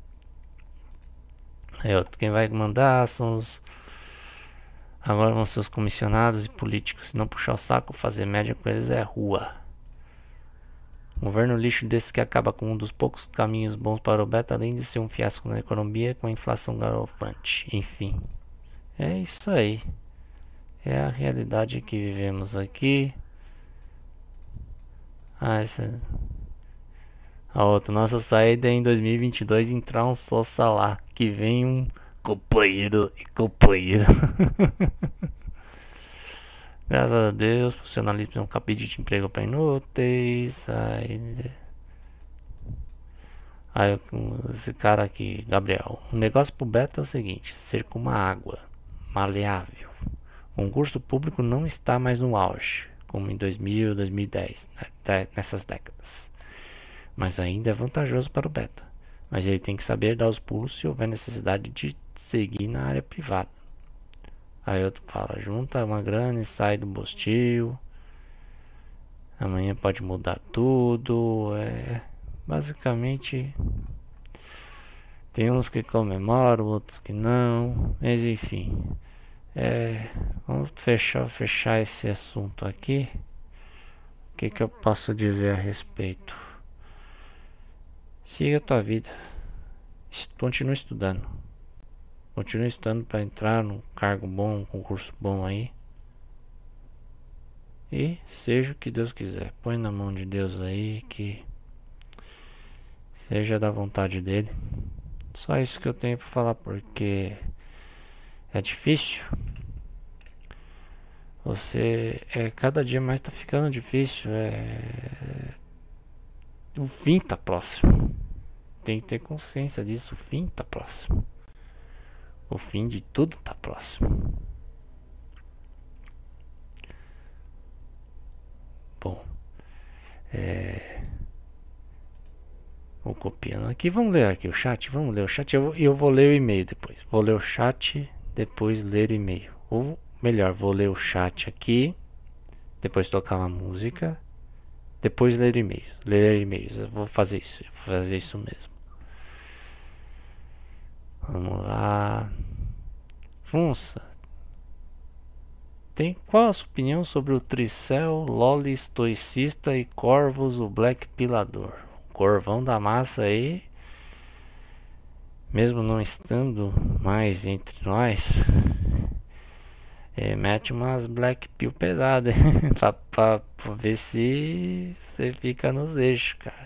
Quem vai mandar são os... Agora vão ser os comissionados e políticos. Se não puxar o saco, fazer média com eles é rua. Um governo lixo desse que acaba com um dos poucos caminhos bons para o beta, além de ser um fiasco na economia com a inflação galopante. Enfim, é isso aí. É a realidade que vivemos aqui. A outra, nossa saída é em 2022 entrar um Sossa lá, que vem um companheiro e companheiro. Graças a Deus, funcionalismo é um cabide de emprego para inúteis. Aí esse cara aqui, Gabriel, o negócio pro beta é o seguinte: ser como uma água, maleável. O concurso público não está mais no auge, como em 2000, 2010, nessas décadas. Mas ainda é vantajoso para o beta. Mas ele tem que saber dar os pulos se houver necessidade de seguir na área privada. Aí outro fala, junta uma grana e sai do Bostil. Amanhã pode mudar tudo. Basicamente, tem uns que comemoram, outros que não. Mas enfim, vamos fechar esse assunto aqui. O que eu posso dizer a respeito? Siga a tua vida. Continue estudando. Continue estudando para entrar num cargo bom, um concurso bom aí. E seja o que Deus quiser. Põe na mão de Deus aí, que seja da vontade dele. Só isso que eu tenho para falar, porque é difícil. Cada dia mais tá ficando difícil. O fim tá próximo. Tem que ter consciência disso. O fim tá próximo. O fim de tudo tá próximo. Bom, vou copiando aqui. Vamos ler aqui o chat. Vamos ler o chat. Eu vou ler o e-mail depois. Vou ler o chat, depois ler o e-mail. Ou melhor, vou ler o chat aqui, depois tocar uma música, depois ler e-mails. Ler e-mails. Eu vou fazer isso. Vou fazer isso mesmo. Vamos lá. Funça. Qual a sua opinião sobre o Tricel, Loli Estoicista e Corvus, o Black Pilador? O Corvão da Massa aí, mesmo não estando mais entre nós, mete umas Black Pill pesadas pra ver se você fica nos eixos, cara.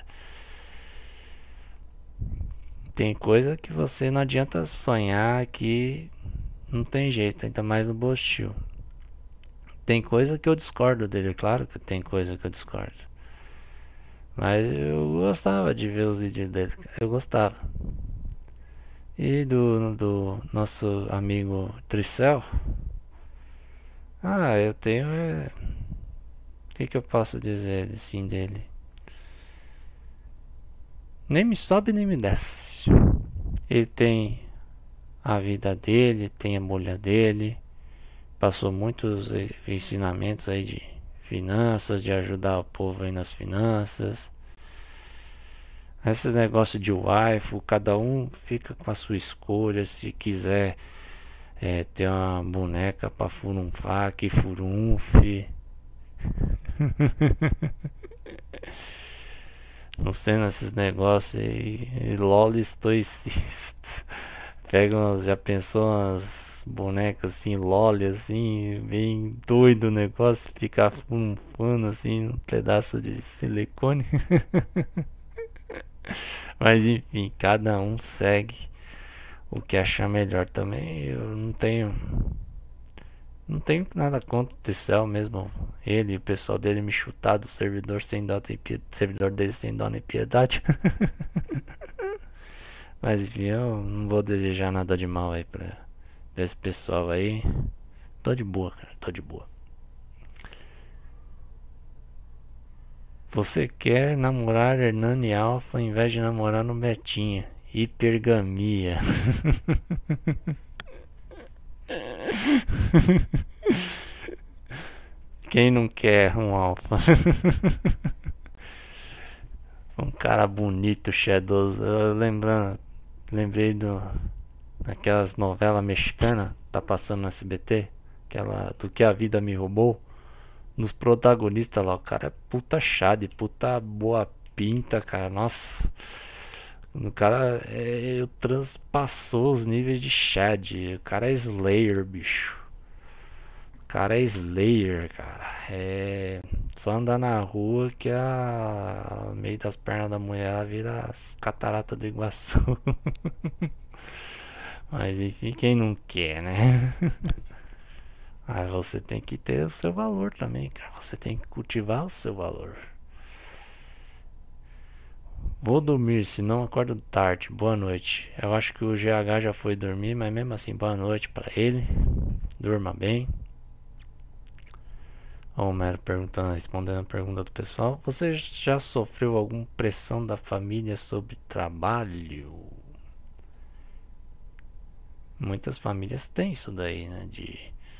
Tem coisa que você não adianta sonhar que não tem jeito, ainda mais no Bostil. Tem coisa que eu discordo dele, claro que tem coisa que eu discordo. Mas eu gostava de ver os vídeos dele, eu gostava. E do nosso amigo Tricel, eu tenho... O que eu posso dizer assim dele? Nem me sobe nem me desce. Ele tem a vida dele, tem a mulher dele. Passou muitos ensinamentos aí de finanças, de ajudar o povo aí nas finanças. Esse negócio de waifu, cada um fica com a sua escolha. Se quiser ter uma boneca pra furunfar, que furunfe. Não sendo esses negócios aí, loli estoicista. Já pensou umas bonecas assim, loli assim, bem doido o negócio, ficar fumando assim, um pedaço de silicone. Mas enfim, cada um segue o que achar melhor também. Eu não tenho nada contra o Tricel mesmo. Ele e o pessoal dele me chutar do servidor sem dó servidor dele sem dó nem piedade. Mas enfim, eu não vou desejar nada de mal aí pra esse pessoal aí. Tô de boa, cara, tô de boa. Você quer namorar Hernani Alfa ao invés de namorar no Betinha. Hipergamia. Quem não quer um alfa? Um cara bonito, cheiroso. Lembrei daquelas novelas mexicanas, tá passando no SBT, aquela do que a vida me roubou. Nos protagonistas lá, o cara é puta chade, puta boa pinta, cara. Nossa, o cara transpassou os níveis de Chad. O cara é Slayer, bicho. O cara é Slayer, cara. É só andar na rua que a meio das pernas da mulher ela vira as cataratas do Iguaçu. Mas enfim, quem não quer, né? Aí você tem que ter o seu valor também, cara. Você tem que cultivar o seu valor. Vou dormir, senão acordo tarde. Boa noite. Eu acho que o GH já foi dormir, mas mesmo assim, boa noite pra ele. Durma bem. O Homero respondendo a pergunta do pessoal. Você já sofreu alguma pressão da família sobre trabalho? Muitas famílias têm isso daí, né? De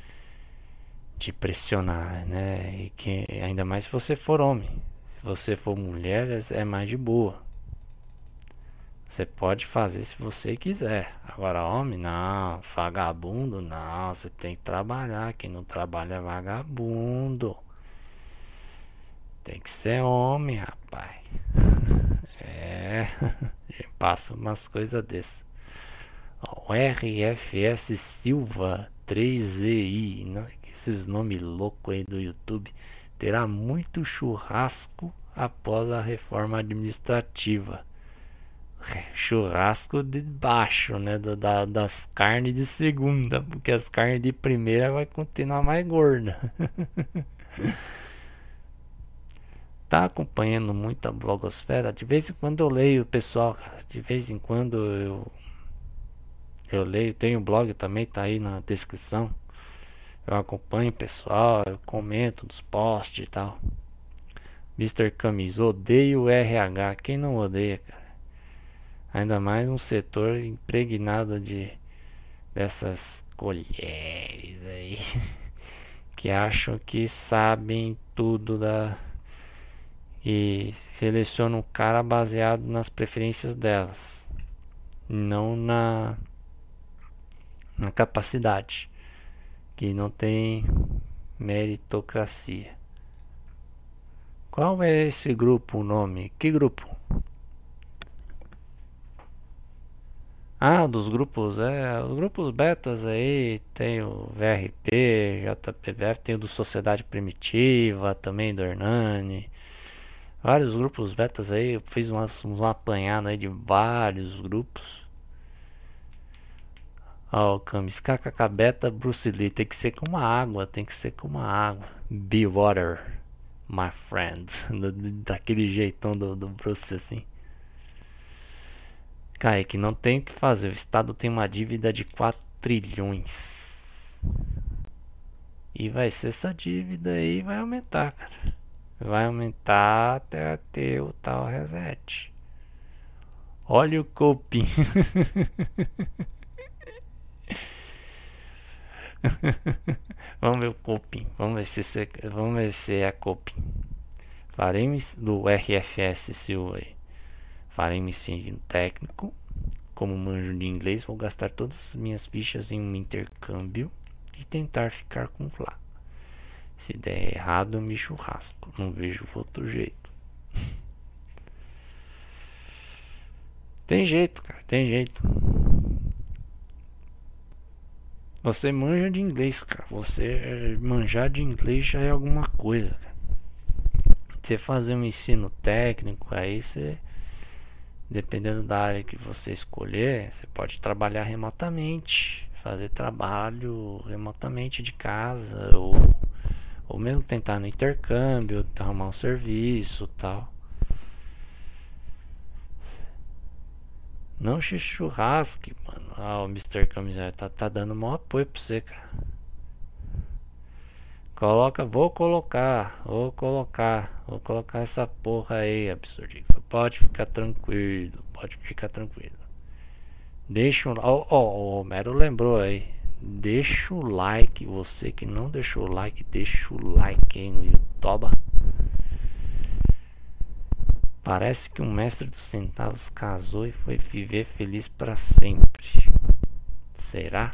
te pressionar, né? E que ainda mais se você for homem. Se você for mulher, é mais de boa. Você pode fazer se você quiser. Agora, homem, não. Vagabundo, não. Você tem que trabalhar. Quem não trabalha é vagabundo. Tem que ser homem, rapaz. É. Passa umas coisas dessas. O RFS Silva 3EI, né? Esses nomes loucos aí do YouTube. Terá muito churrasco após a reforma administrativa. Churrasco de baixo, né? Das carnes de segunda, porque as carnes de primeira vai continuar mais gorda. Tá acompanhando muito a blogosfera? De vez em quando eu leio, pessoal, cara. De vez em quando eu leio. Tem um blog também, tá aí na descrição. Eu acompanho o pessoal, eu comento nos posts e tal. Mr. Camis, odeio o RH. Quem não odeia, cara? Ainda mais um setor impregnado dessas colheres aí que acham que sabem tudo e selecionam um cara baseado nas preferências delas, não na capacidade, que não tem meritocracia. Qual é esse grupo, o nome? Que grupo? Ah, dos grupos, os grupos betas aí, tem o VRP, JPBF, tem o do Sociedade Primitiva, também do Hernani. Vários grupos betas aí, eu fiz um apanhado aí de vários grupos. Ó, o Camis, KKK beta, Bruce Lee, tem que ser como água, Be water, my friend. Daquele jeitão do Bruce assim. Kaique, não tem o que fazer. O Estado tem uma dívida de 4 trilhões. E vai ser essa dívida aí, vai aumentar, cara. Vai aumentar até ter o tal reset. Olha o coping. Vamos ver o coping. Vamos ver se é a coping. Faremos do RFS Silva aí. Farei um ensino técnico. Como manjo de inglês, vou gastar todas as minhas fichas em um intercâmbio e tentar ficar com lá. Se der errado, eu me churrasco. Não vejo outro jeito. Tem jeito, cara. Tem jeito. Você manja de inglês, cara. Você manjar de inglês já é alguma coisa, cara. Você fazer um ensino técnico, aí você... Dependendo da área que você escolher, você pode trabalhar remotamente, fazer trabalho remotamente de casa, ou mesmo tentar no intercâmbio, arrumar um serviço, tal. Não se churrasque, mano. Ah, o Mr. Camiseta tá dando maior apoio pra você, cara. Vou colocar essa porra aí, absurdinho. Pode ficar tranquilo, Deixa o Homero lembrou aí. Deixa o like, você que não deixou o like, deixa o like aí no YouTube. Parece que o mestre dos centavos casou e foi viver feliz para sempre. Será?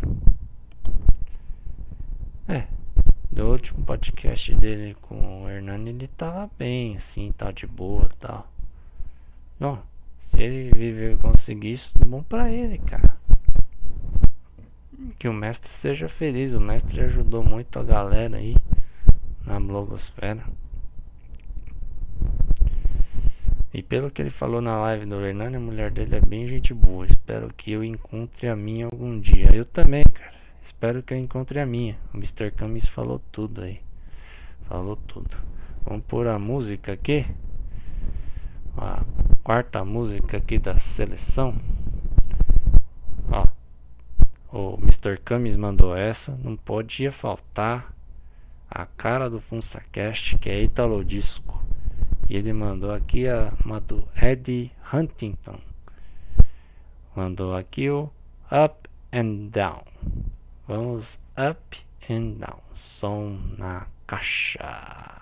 Do último podcast dele com o Hernani, ele tava bem, assim, tal, de boa, tal. Bom, se ele viver e conseguir isso, bom pra ele, cara. Que o mestre seja feliz. O mestre ajudou muito a galera aí na blogosfera. E pelo que ele falou na live do Hernani, a mulher dele é bem gente boa. Espero que eu encontre a minha algum dia. Eu também, cara. Espero que eu encontre a minha. O Mr. Camis falou tudo aí. Falou tudo. Vamos pôr a música aqui. A quarta música aqui da seleção. Ó, o Mr. Camis mandou essa. Não podia faltar a cara do FunsaCast, que é Italo Disco. E ele mandou aqui uma do Eddie Huntington. Mandou aqui o Up and Down. Vamos up and down. Som na caixa.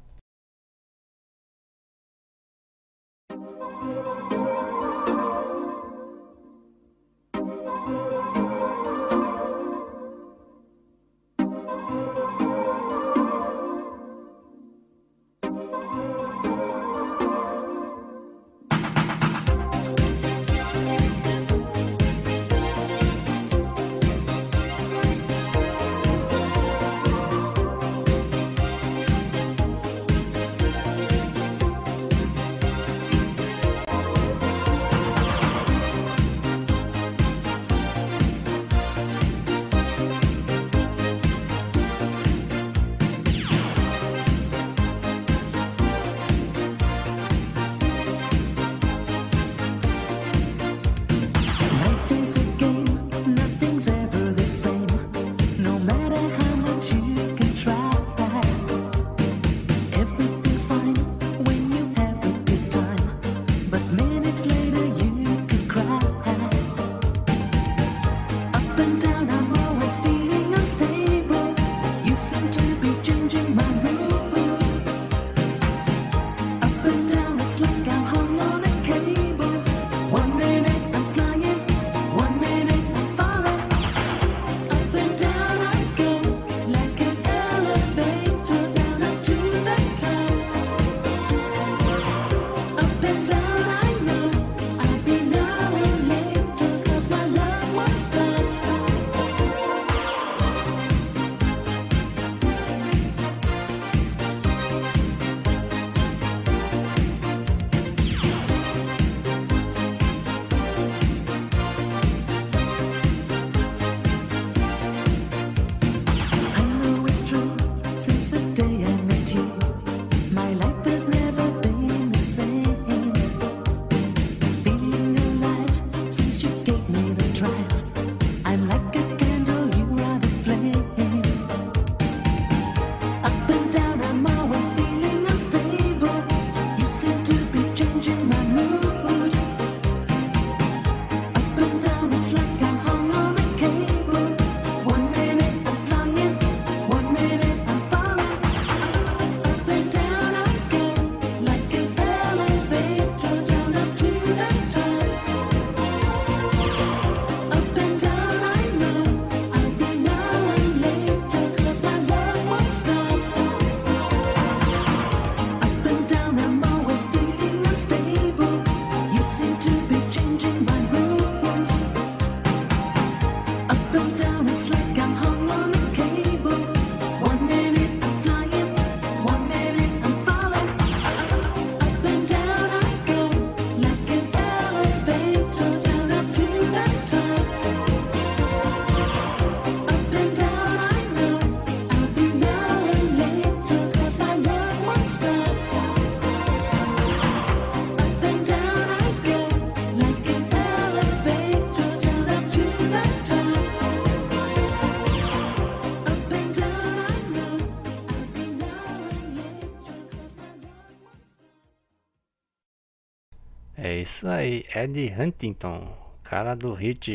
É isso aí, Ed Huntington, cara do hit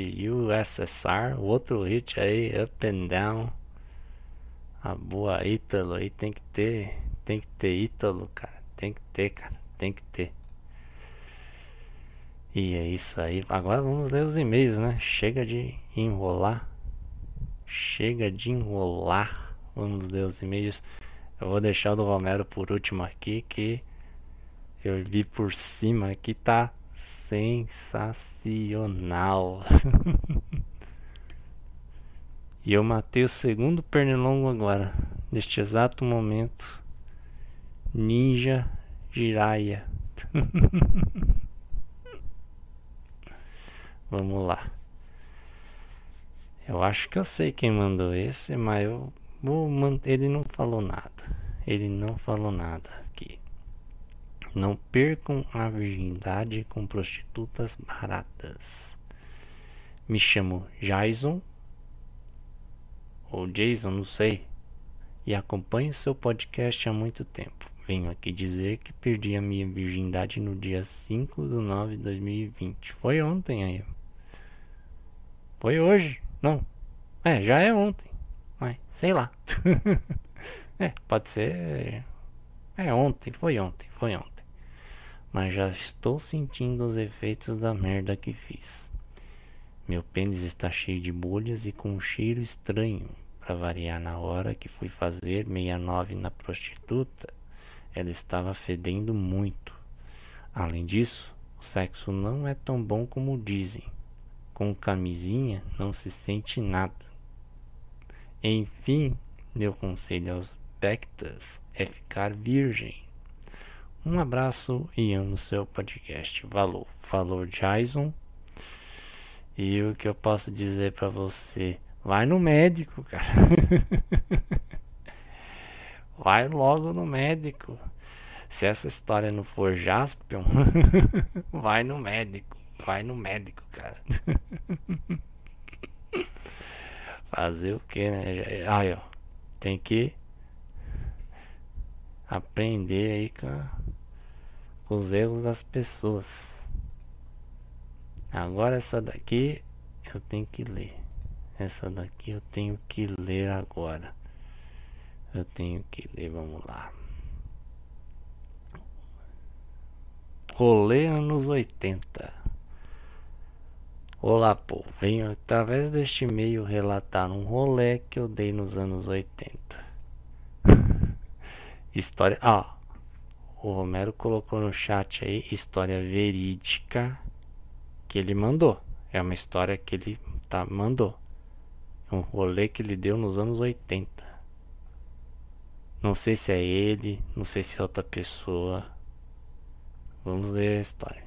USSR, o outro hit aí, Up and Down. A boa Ítalo aí tem que ter Ítalo, cara, tem que ter. E é isso aí, agora vamos ler os e-mails, né? Chega de enrolar, vamos ler os e-mails. Eu vou deixar o do Romero por último aqui, que eu vi por cima aqui, tá sensacional. E eu matei o segundo pernilongo agora, neste exato momento. Ninja Jiraiya. Vamos lá. Eu acho que eu sei quem mandou esse, mas eu vou ele não falou nada aqui. Não percam a virgindade com prostitutas baratas. Me chamo Jason, ou Jason, não sei, e acompanho seu podcast há muito tempo. Venho aqui dizer que perdi a minha virgindade no dia 5/9/2020. Foi ontem aí. Foi hoje? Não. Já é ontem. Mas, sei lá. Pode ser. Foi ontem. Mas já estou sentindo os efeitos da merda que fiz. Meu pênis está cheio de bolhas e com um cheiro estranho. Pra variar, na hora que fui fazer 69 na prostituta, ela estava fedendo muito. Além disso, o sexo não é tão bom como dizem. Com camisinha não se sente nada. Enfim, meu conselho aos bectas é ficar virgem. Um abraço e amo seu podcast. Falou Jason. E o que eu posso dizer pra você? Vai no médico, cara. Vai logo no médico. Se essa história não for Jaspion, vai no médico, cara. Fazer o que, né? Aí, ó, tem que aprender aí com os erros das pessoas. Agora essa daqui eu tenho que ler. Agora. Vamos lá. Rolê anos 80. Olá, povo. Venho através deste e-mail relatar um rolê que eu dei nos anos 80. História. O Romero colocou no chat aí história verídica que ele mandou. É uma história que ele mandou. Um rolê que ele deu nos anos 80. Não sei se é ele, não sei se é outra pessoa. Vamos ler a história.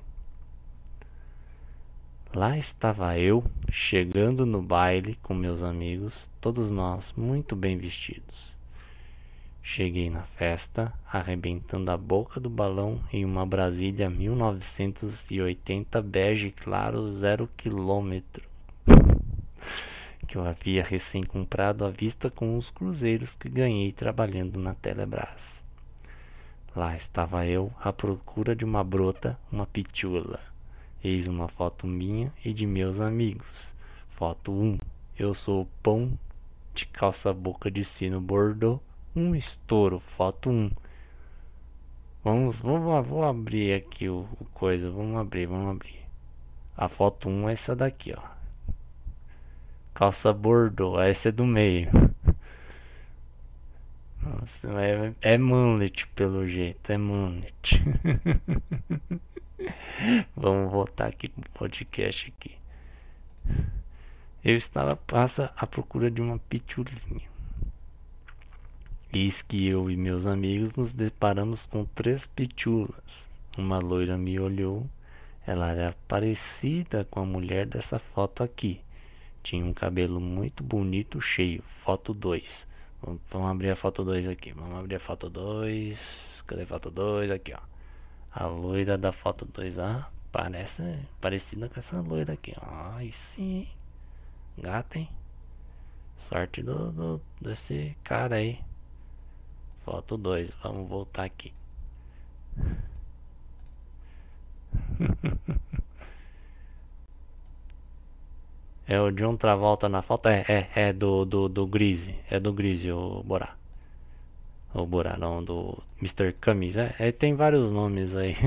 Lá estava eu, chegando no baile com meus amigos, todos nós muito bem vestidos. Cheguei na festa, arrebentando a boca do balão em uma Brasília 1980 bege claro 0 km, que eu havia recém comprado à vista com os cruzeiros que ganhei trabalhando na Telebrás. Lá estava eu à procura de uma brota, uma pitula. Eis uma foto minha e de meus amigos. Foto 1. Eu sou o pão de calça boca de sino bordô. Um estouro. Foto 1. Vou abrir aqui o coisa. Vamos abrir. A foto 1 é essa daqui, ó. Calça bordô. Essa é do meio. Nossa, é mullet pelo jeito. É mullet. Vamos voltar aqui pro podcast aqui. Eu estava à procura de uma pitulinha. Eis que eu e meus amigos nos deparamos com 3 pitulas. Uma loira me olhou. Ela era parecida com a mulher dessa foto aqui. Tinha um cabelo muito bonito, cheio. Foto 2. Vamos abrir a foto 2 aqui. Cadê a foto 2? Aqui, ó. A loira da foto 2, parece parecida com essa loira aqui. Ai, sim. Gata, hein? Sorte desse cara aí. Foto 2, vamos voltar aqui. É o John Travolta na foto? É do Grease. É do Grease, o Borá. O Borá não, do Mr. Cummings. Tem vários nomes aí.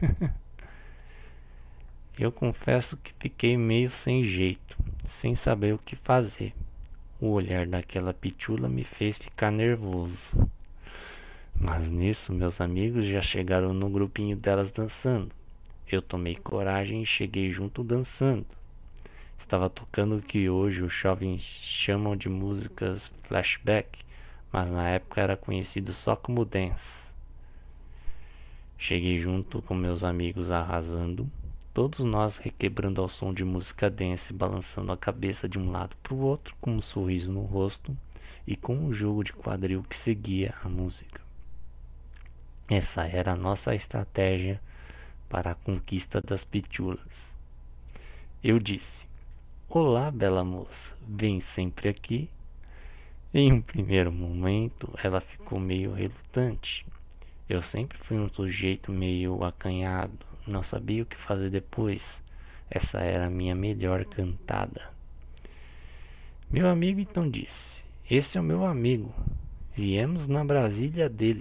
Eu confesso que fiquei meio sem jeito, sem saber o que fazer. O olhar daquela pitula me fez ficar nervoso. Mas nisso meus amigos já chegaram no grupinho delas dançando. Eu tomei coragem e cheguei junto dançando. Estava tocando o que hoje os jovens chamam de músicas flashback, mas na época era conhecido só como dance. Cheguei junto com meus amigos arrasando, todos nós requebrando ao som de música dance, balançando a cabeça de um lado para o outro, com um sorriso no rosto e com um jogo de quadril que seguia a música. Essa era a nossa estratégia para a conquista das pitulas. Eu disse: "Olá, bela moça, vem sempre aqui." Em um primeiro momento, ela ficou meio relutante. Eu sempre fui um sujeito meio acanhado, não sabia o que fazer depois. Essa era a minha melhor cantada. Meu amigo então disse: Esse é o meu amigo. Viemos na Brasília dele.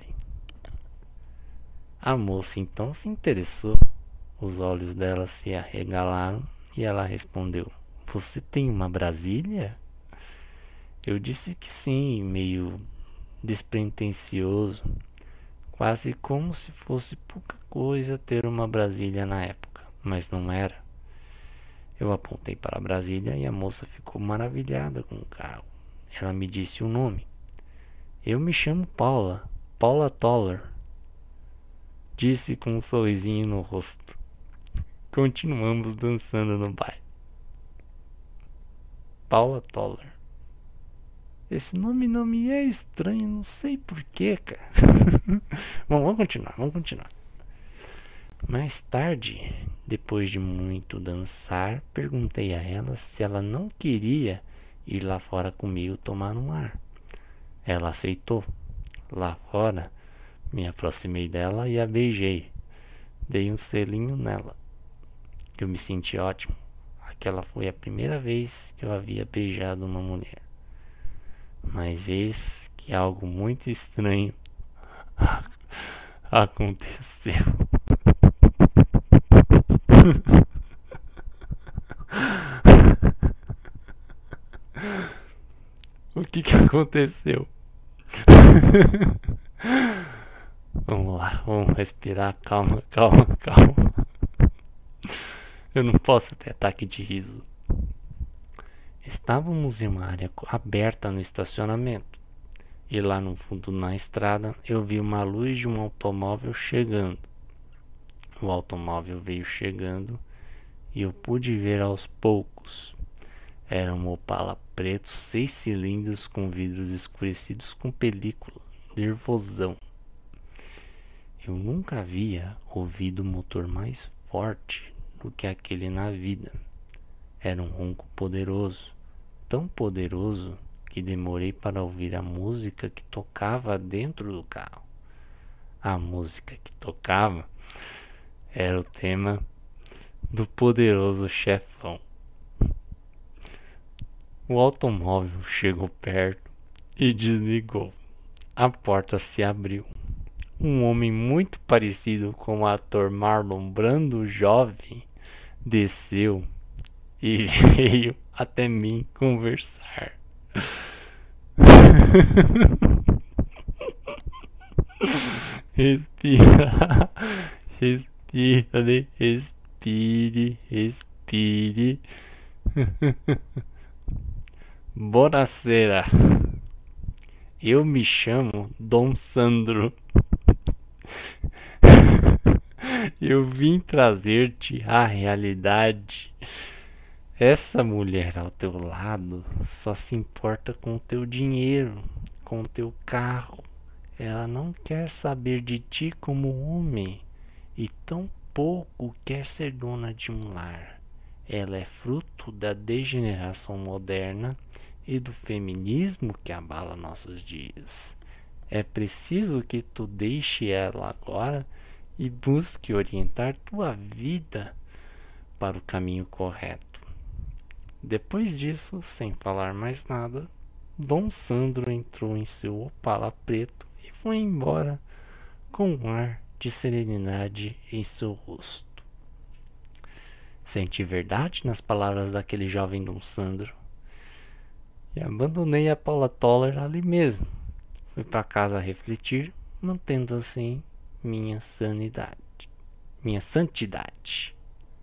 A moça então se interessou. Os olhos dela se arregalaram e ela respondeu: Você tem uma Brasília? Eu disse que sim, meio despretensioso, quase como se fosse pouca coisa ter uma Brasília na época, mas não era. Eu apontei para a Brasília e a moça ficou maravilhada com o carro. Ela me disse o nome. Eu me chamo Paula Toller, disse com um sorrisinho no rosto. Continuamos dançando no baile. Paula Toller. Esse nome não me é estranho, não sei porquê, cara. Bom, vamos continuar. Mais tarde, depois de muito dançar, perguntei a ela se ela não queria ir lá fora comigo tomar um ar. Ela aceitou. Lá fora, me aproximei dela e a beijei. Dei um selinho nela. Eu me senti ótimo. Aquela foi a primeira vez que eu havia beijado uma mulher. Mas eis que algo muito estranho aconteceu. O que aconteceu? Vamos lá, vamos respirar, calma. Eu não posso ter ataque de riso. Estávamos em uma área aberta no estacionamento. E lá no fundo na estrada eu vi uma luz de um automóvel chegando. O automóvel veio chegando e eu pude ver aos poucos. Era um Opala preto 6 cilindros com vidros escurecidos com película, nervosão. Eu nunca havia ouvido motor mais forte do que aquele na vida. Era um ronco poderoso, tão poderoso que demorei para ouvir a música que tocava dentro do carro. A música que tocava era o tema do Poderoso Chefão. O automóvel chegou perto e desligou. A porta se abriu. Um homem muito parecido com o ator Marlon Brando jovem desceu e veio até mim conversar. Respira, respire. Buonasera. Eu me chamo Dom Sandro. Eu vim trazer-te a realidade. Essa mulher ao teu lado só se importa com o teu dinheiro, com o teu carro. Ela não quer saber de ti como homem e tão pouco quer ser dona de um lar. Ela é fruto da degeneração moderna e do feminismo que abala nossos dias. É preciso que tu deixe ela agora e busque orientar tua vida para o caminho correto. Depois disso, sem falar mais nada, Dom Sandro entrou em seu Opala preto e foi embora com um ar de serenidade em seu rosto. Senti verdade nas palavras daquele jovem Dom Sandro e abandonei a Paula Toller ali mesmo. Fui para casa refletir, mantendo assim minha sanidade, minha santidade.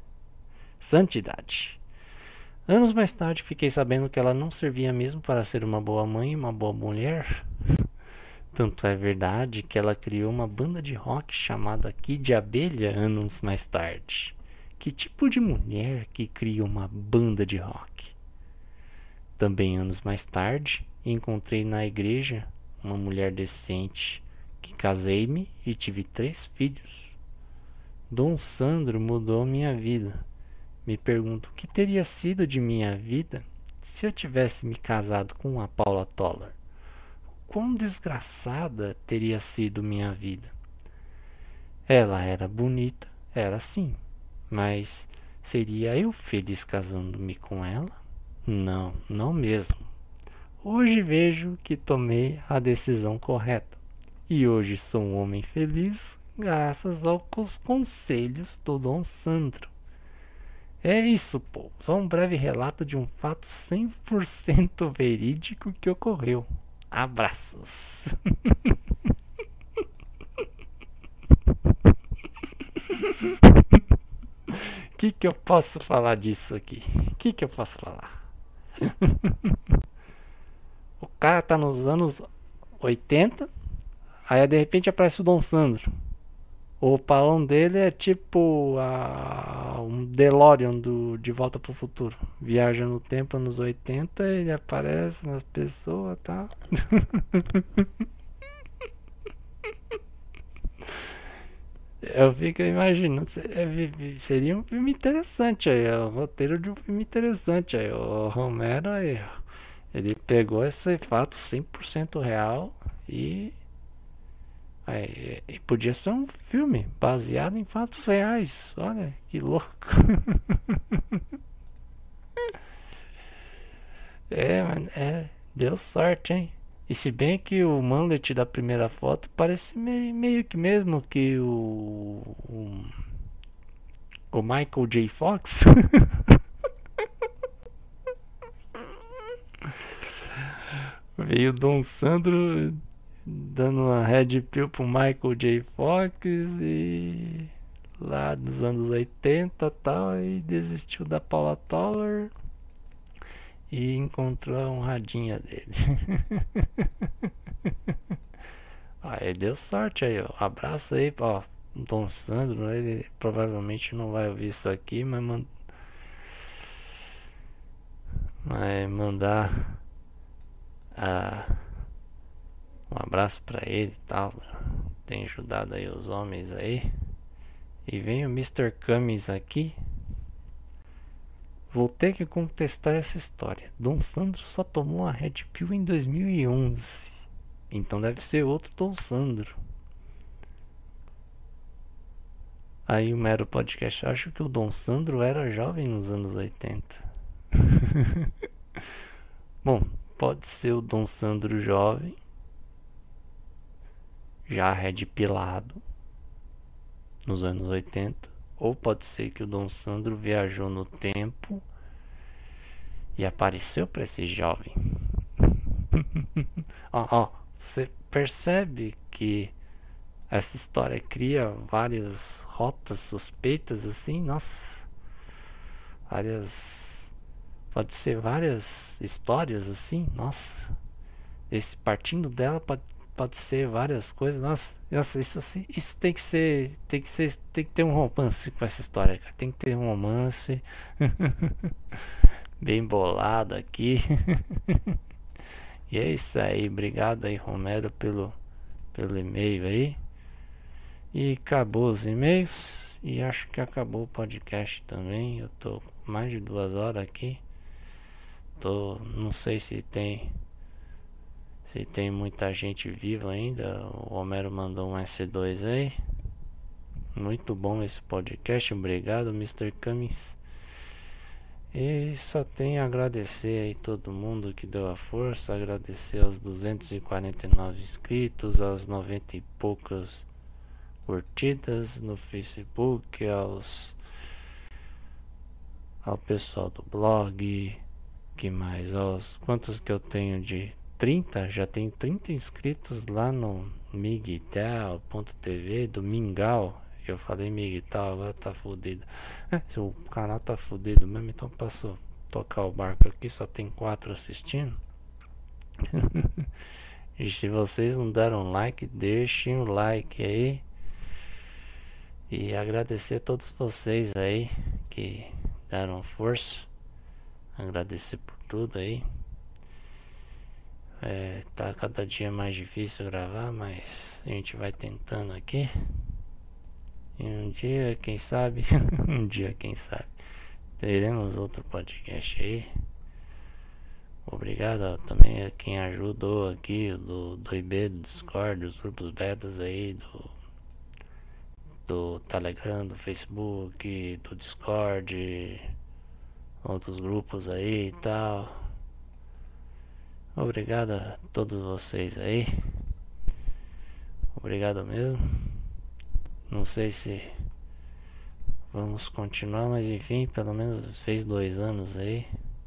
Anos mais tarde fiquei sabendo que ela não servia mesmo para ser uma boa mãe e uma boa mulher. Tanto é verdade que ela criou uma banda de rock chamada Kid Abelha anos mais tarde. Que tipo de mulher que cria uma banda de rock? Também anos mais tarde encontrei na igreja uma mulher decente, que casei-me e tive 3 filhos. Dom Sandro mudou minha vida. Me pergunto o que teria sido de minha vida se eu tivesse me casado com a Paula Toller. Quão desgraçada teria sido minha vida. Ela era bonita, era sim, mas seria eu feliz casando-me com ela? Não, não mesmo. Hoje vejo que tomei a decisão correta. E hoje sou um homem feliz graças aos conselhos do Dom Sandro. É isso, povo. Só um breve relato de um fato 100% verídico que ocorreu. Abraços. Que eu posso falar disso aqui? Que eu posso falar? O cara tá nos anos 80, aí de repente aparece o Dom Sandro. O palão dele é tipo um DeLorean De Volta pro Futuro. Viaja no tempo, anos 80, ele aparece nas pessoas e tal. Eu fico imaginando, seria um filme interessante aí, o roteiro de um filme interessante aí. O Romero aí, ele pegou esse fato 100% real e podia ser um filme baseado em fatos reais. Olha que louco. Deu sorte, hein? E se bem que o mullet da primeira foto parece meio que mesmo que o Michael J. Fox. Veio o Dom Sandro dando uma red pill pro Michael J. Fox e lá dos anos 80 e tal, e desistiu da Paula Toller e encontrou a honradinha dele. Aí deu sorte aí, ó. Abraço aí, ó. Dom Sandro, ele provavelmente não vai ouvir isso aqui, mas mandar um abraço pra ele e tal. Tem ajudado aí os homens aí. E vem o Mr. Cummings aqui. Vou ter que contestar essa história. Dom Sandro só tomou a Red Pill em 2011. Então deve ser outro Dom Sandro. Aí o Mero Podcast, acho que o Dom Sandro era jovem nos anos 80. Bom, pode ser o Dom Sandro jovem, já red pilado nos anos 80. Ou pode ser que o Dom Sandro viajou no tempo e apareceu para esse jovem. Você percebe que essa história cria várias rotas suspeitas assim? Nossa, pode ser várias histórias assim? Nossa, partindo dela pode ser várias coisas. Nossa, isso tem que ter um romance com essa história, cara. Tem que ter um romance bem bolado aqui. E é isso aí, obrigado aí, Romero, pelo e-mail aí. E acabou os e-mails e acho que acabou o podcast também. Eu tô mais de 2 horas aqui. Não sei se tem muita gente viva ainda. O Homero mandou um S2 aí. Muito bom esse podcast. Obrigado, Mr. Cummings. E só tenho a agradecer aí todo mundo que deu a força. Agradecer aos 249 inscritos, aos 90 e poucas curtidas no Facebook, ao pessoal do blog. Que mais? Quantos que eu tenho de 30, já tenho 30 inscritos lá no migtal.tv do Mingau. Eu falei Migtal, agora tá fudido. O canal tá fudido mesmo, então posso tocar o barco aqui, só tem 4 assistindo. E se vocês não deram like, deixem o like aí. E agradecer a todos vocês aí que deram força. Agradecer por tudo aí. Tá cada dia mais difícil gravar, mas a gente vai tentando aqui. E um dia, quem sabe, teremos outro podcast aí. Obrigado também a quem ajudou aqui, do IB, do Discord, dos grupos betas aí, do Telegram, do Facebook, do Discord, outros grupos aí e tal. Obrigado a todos vocês aí. Obrigado mesmo. Não sei se vamos continuar, mas enfim, pelo menos fez 2 anos aí.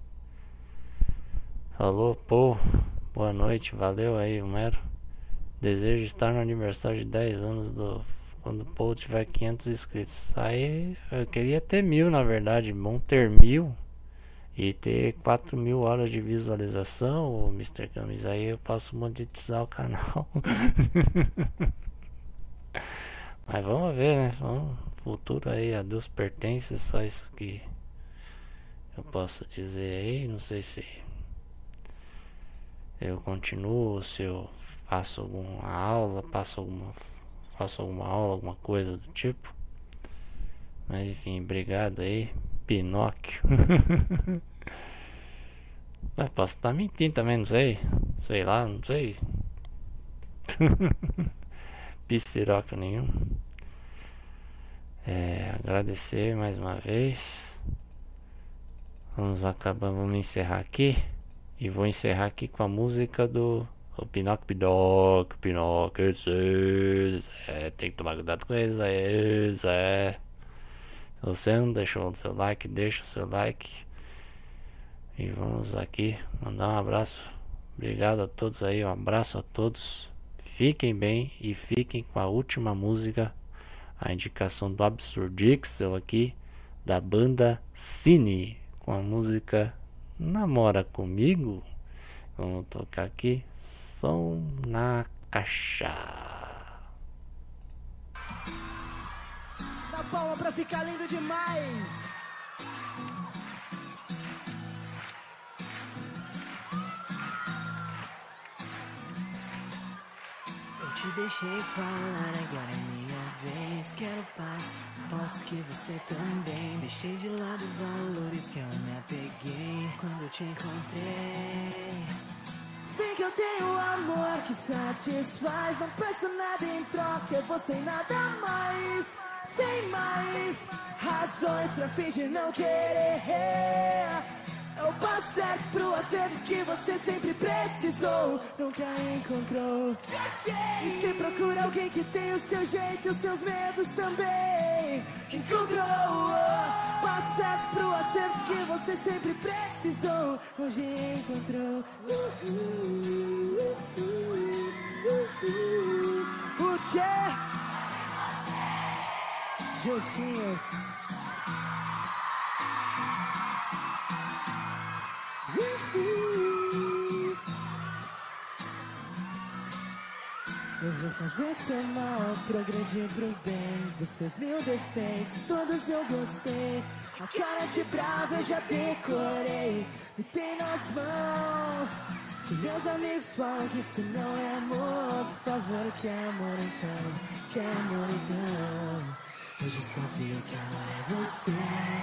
Falou, pô, boa noite, valeu aí, Homero. Desejo estar no aniversário de 10 anos quando o Paul tiver 500 inscritos. Aí eu queria ter 1000, na verdade. Bom ter 1000 e ter 4.000 horas de visualização, ô Mr. Camis. Aí eu posso monetizar o canal. Mas vamos ver, né? Futuro aí, a Deus pertence. Só isso que eu posso dizer aí. Não sei se eu continuo, se eu faço alguma aula, faço alguma aula, alguma coisa do tipo. Mas enfim, obrigado aí, Pinóquio. Mas posso estar mentindo também, não sei. Sei lá, não sei. Piciroca nenhum. Agradecer mais uma vez. Vamos encerrar aqui. E vou encerrar aqui com a música do Pinóquio. Tem que tomar cuidado com eles aí. Se você não deixou o seu like, deixa o seu like. E vamos aqui mandar um abraço. Obrigado a todos aí, um abraço a todos. Fiquem bem e fiquem com a última música, a indicação do Absurdixel aqui, da banda Cine, com a música Namora Comigo. Vamos tocar aqui, som na caixa. Dá palma pra ficar lindo demais. Te deixei falar, agora é minha vez. Quero paz, posso que você também. Deixei de lado valores que eu me apeguei quando eu te encontrei. Vem que eu tenho amor que satisfaz. Não peço nada em troca, é você e nada mais. Sem mais razões pra fingir não querer. Eu passo certo pro acerto que você sempre precisou, nunca encontrou. E se procura alguém que tem o seu jeito e os seus medos também. Encontrou. Passo certo pro acerto que você sempre precisou, hoje encontrou. O quê? Juntinhos. Eu vou fazer seu mal progredir pro bem. Dos seus 1000 defeitos, todos eu gostei. A cara de brava eu já decorei. Me tem nas mãos. Se meus amigos falam que isso não é amor, por favor, que é amor então? Que é amor então? Eu desconfio que amor é você.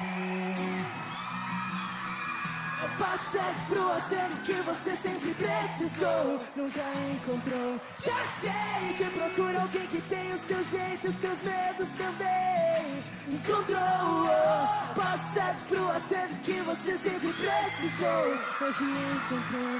Eu passo certo pro acerto que você sempre precisou, nunca encontrou. Já achei, você procura alguém que tem o seu jeito e os seus medos também. Encontrou. Passo certo pro acerto que você sempre precisou, hoje encontrou.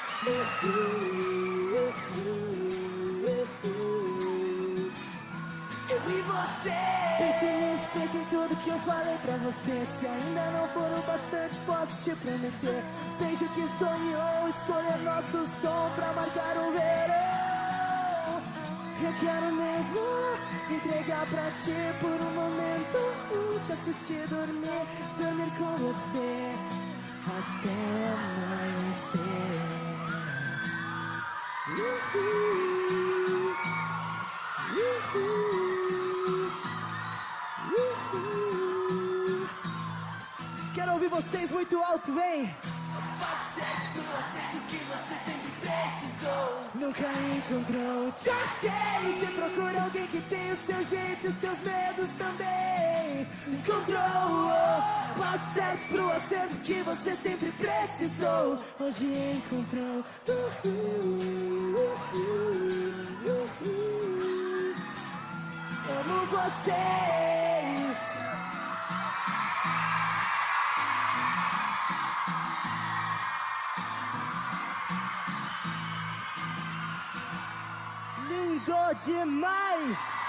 Eu e você. Pense nisso, pense em tudo que eu falei pra você. Se ainda não for o bastante, posso te prometer. Desde que sonhou, escolher nosso som pra marcar um verão. Eu quero mesmo entregar pra ti por um momento. Te assistir dormir, dormir com você até o amanhecer. Quero ouvir vocês muito alto, vem! Acerto que você sempre precisou, nunca encontrou. Te achei, você procura alguém que tem o seu jeito e os seus medos também. Encontrou. Passo certo pro acerto que você sempre precisou, hoje encontrou. Amo vocês. demais!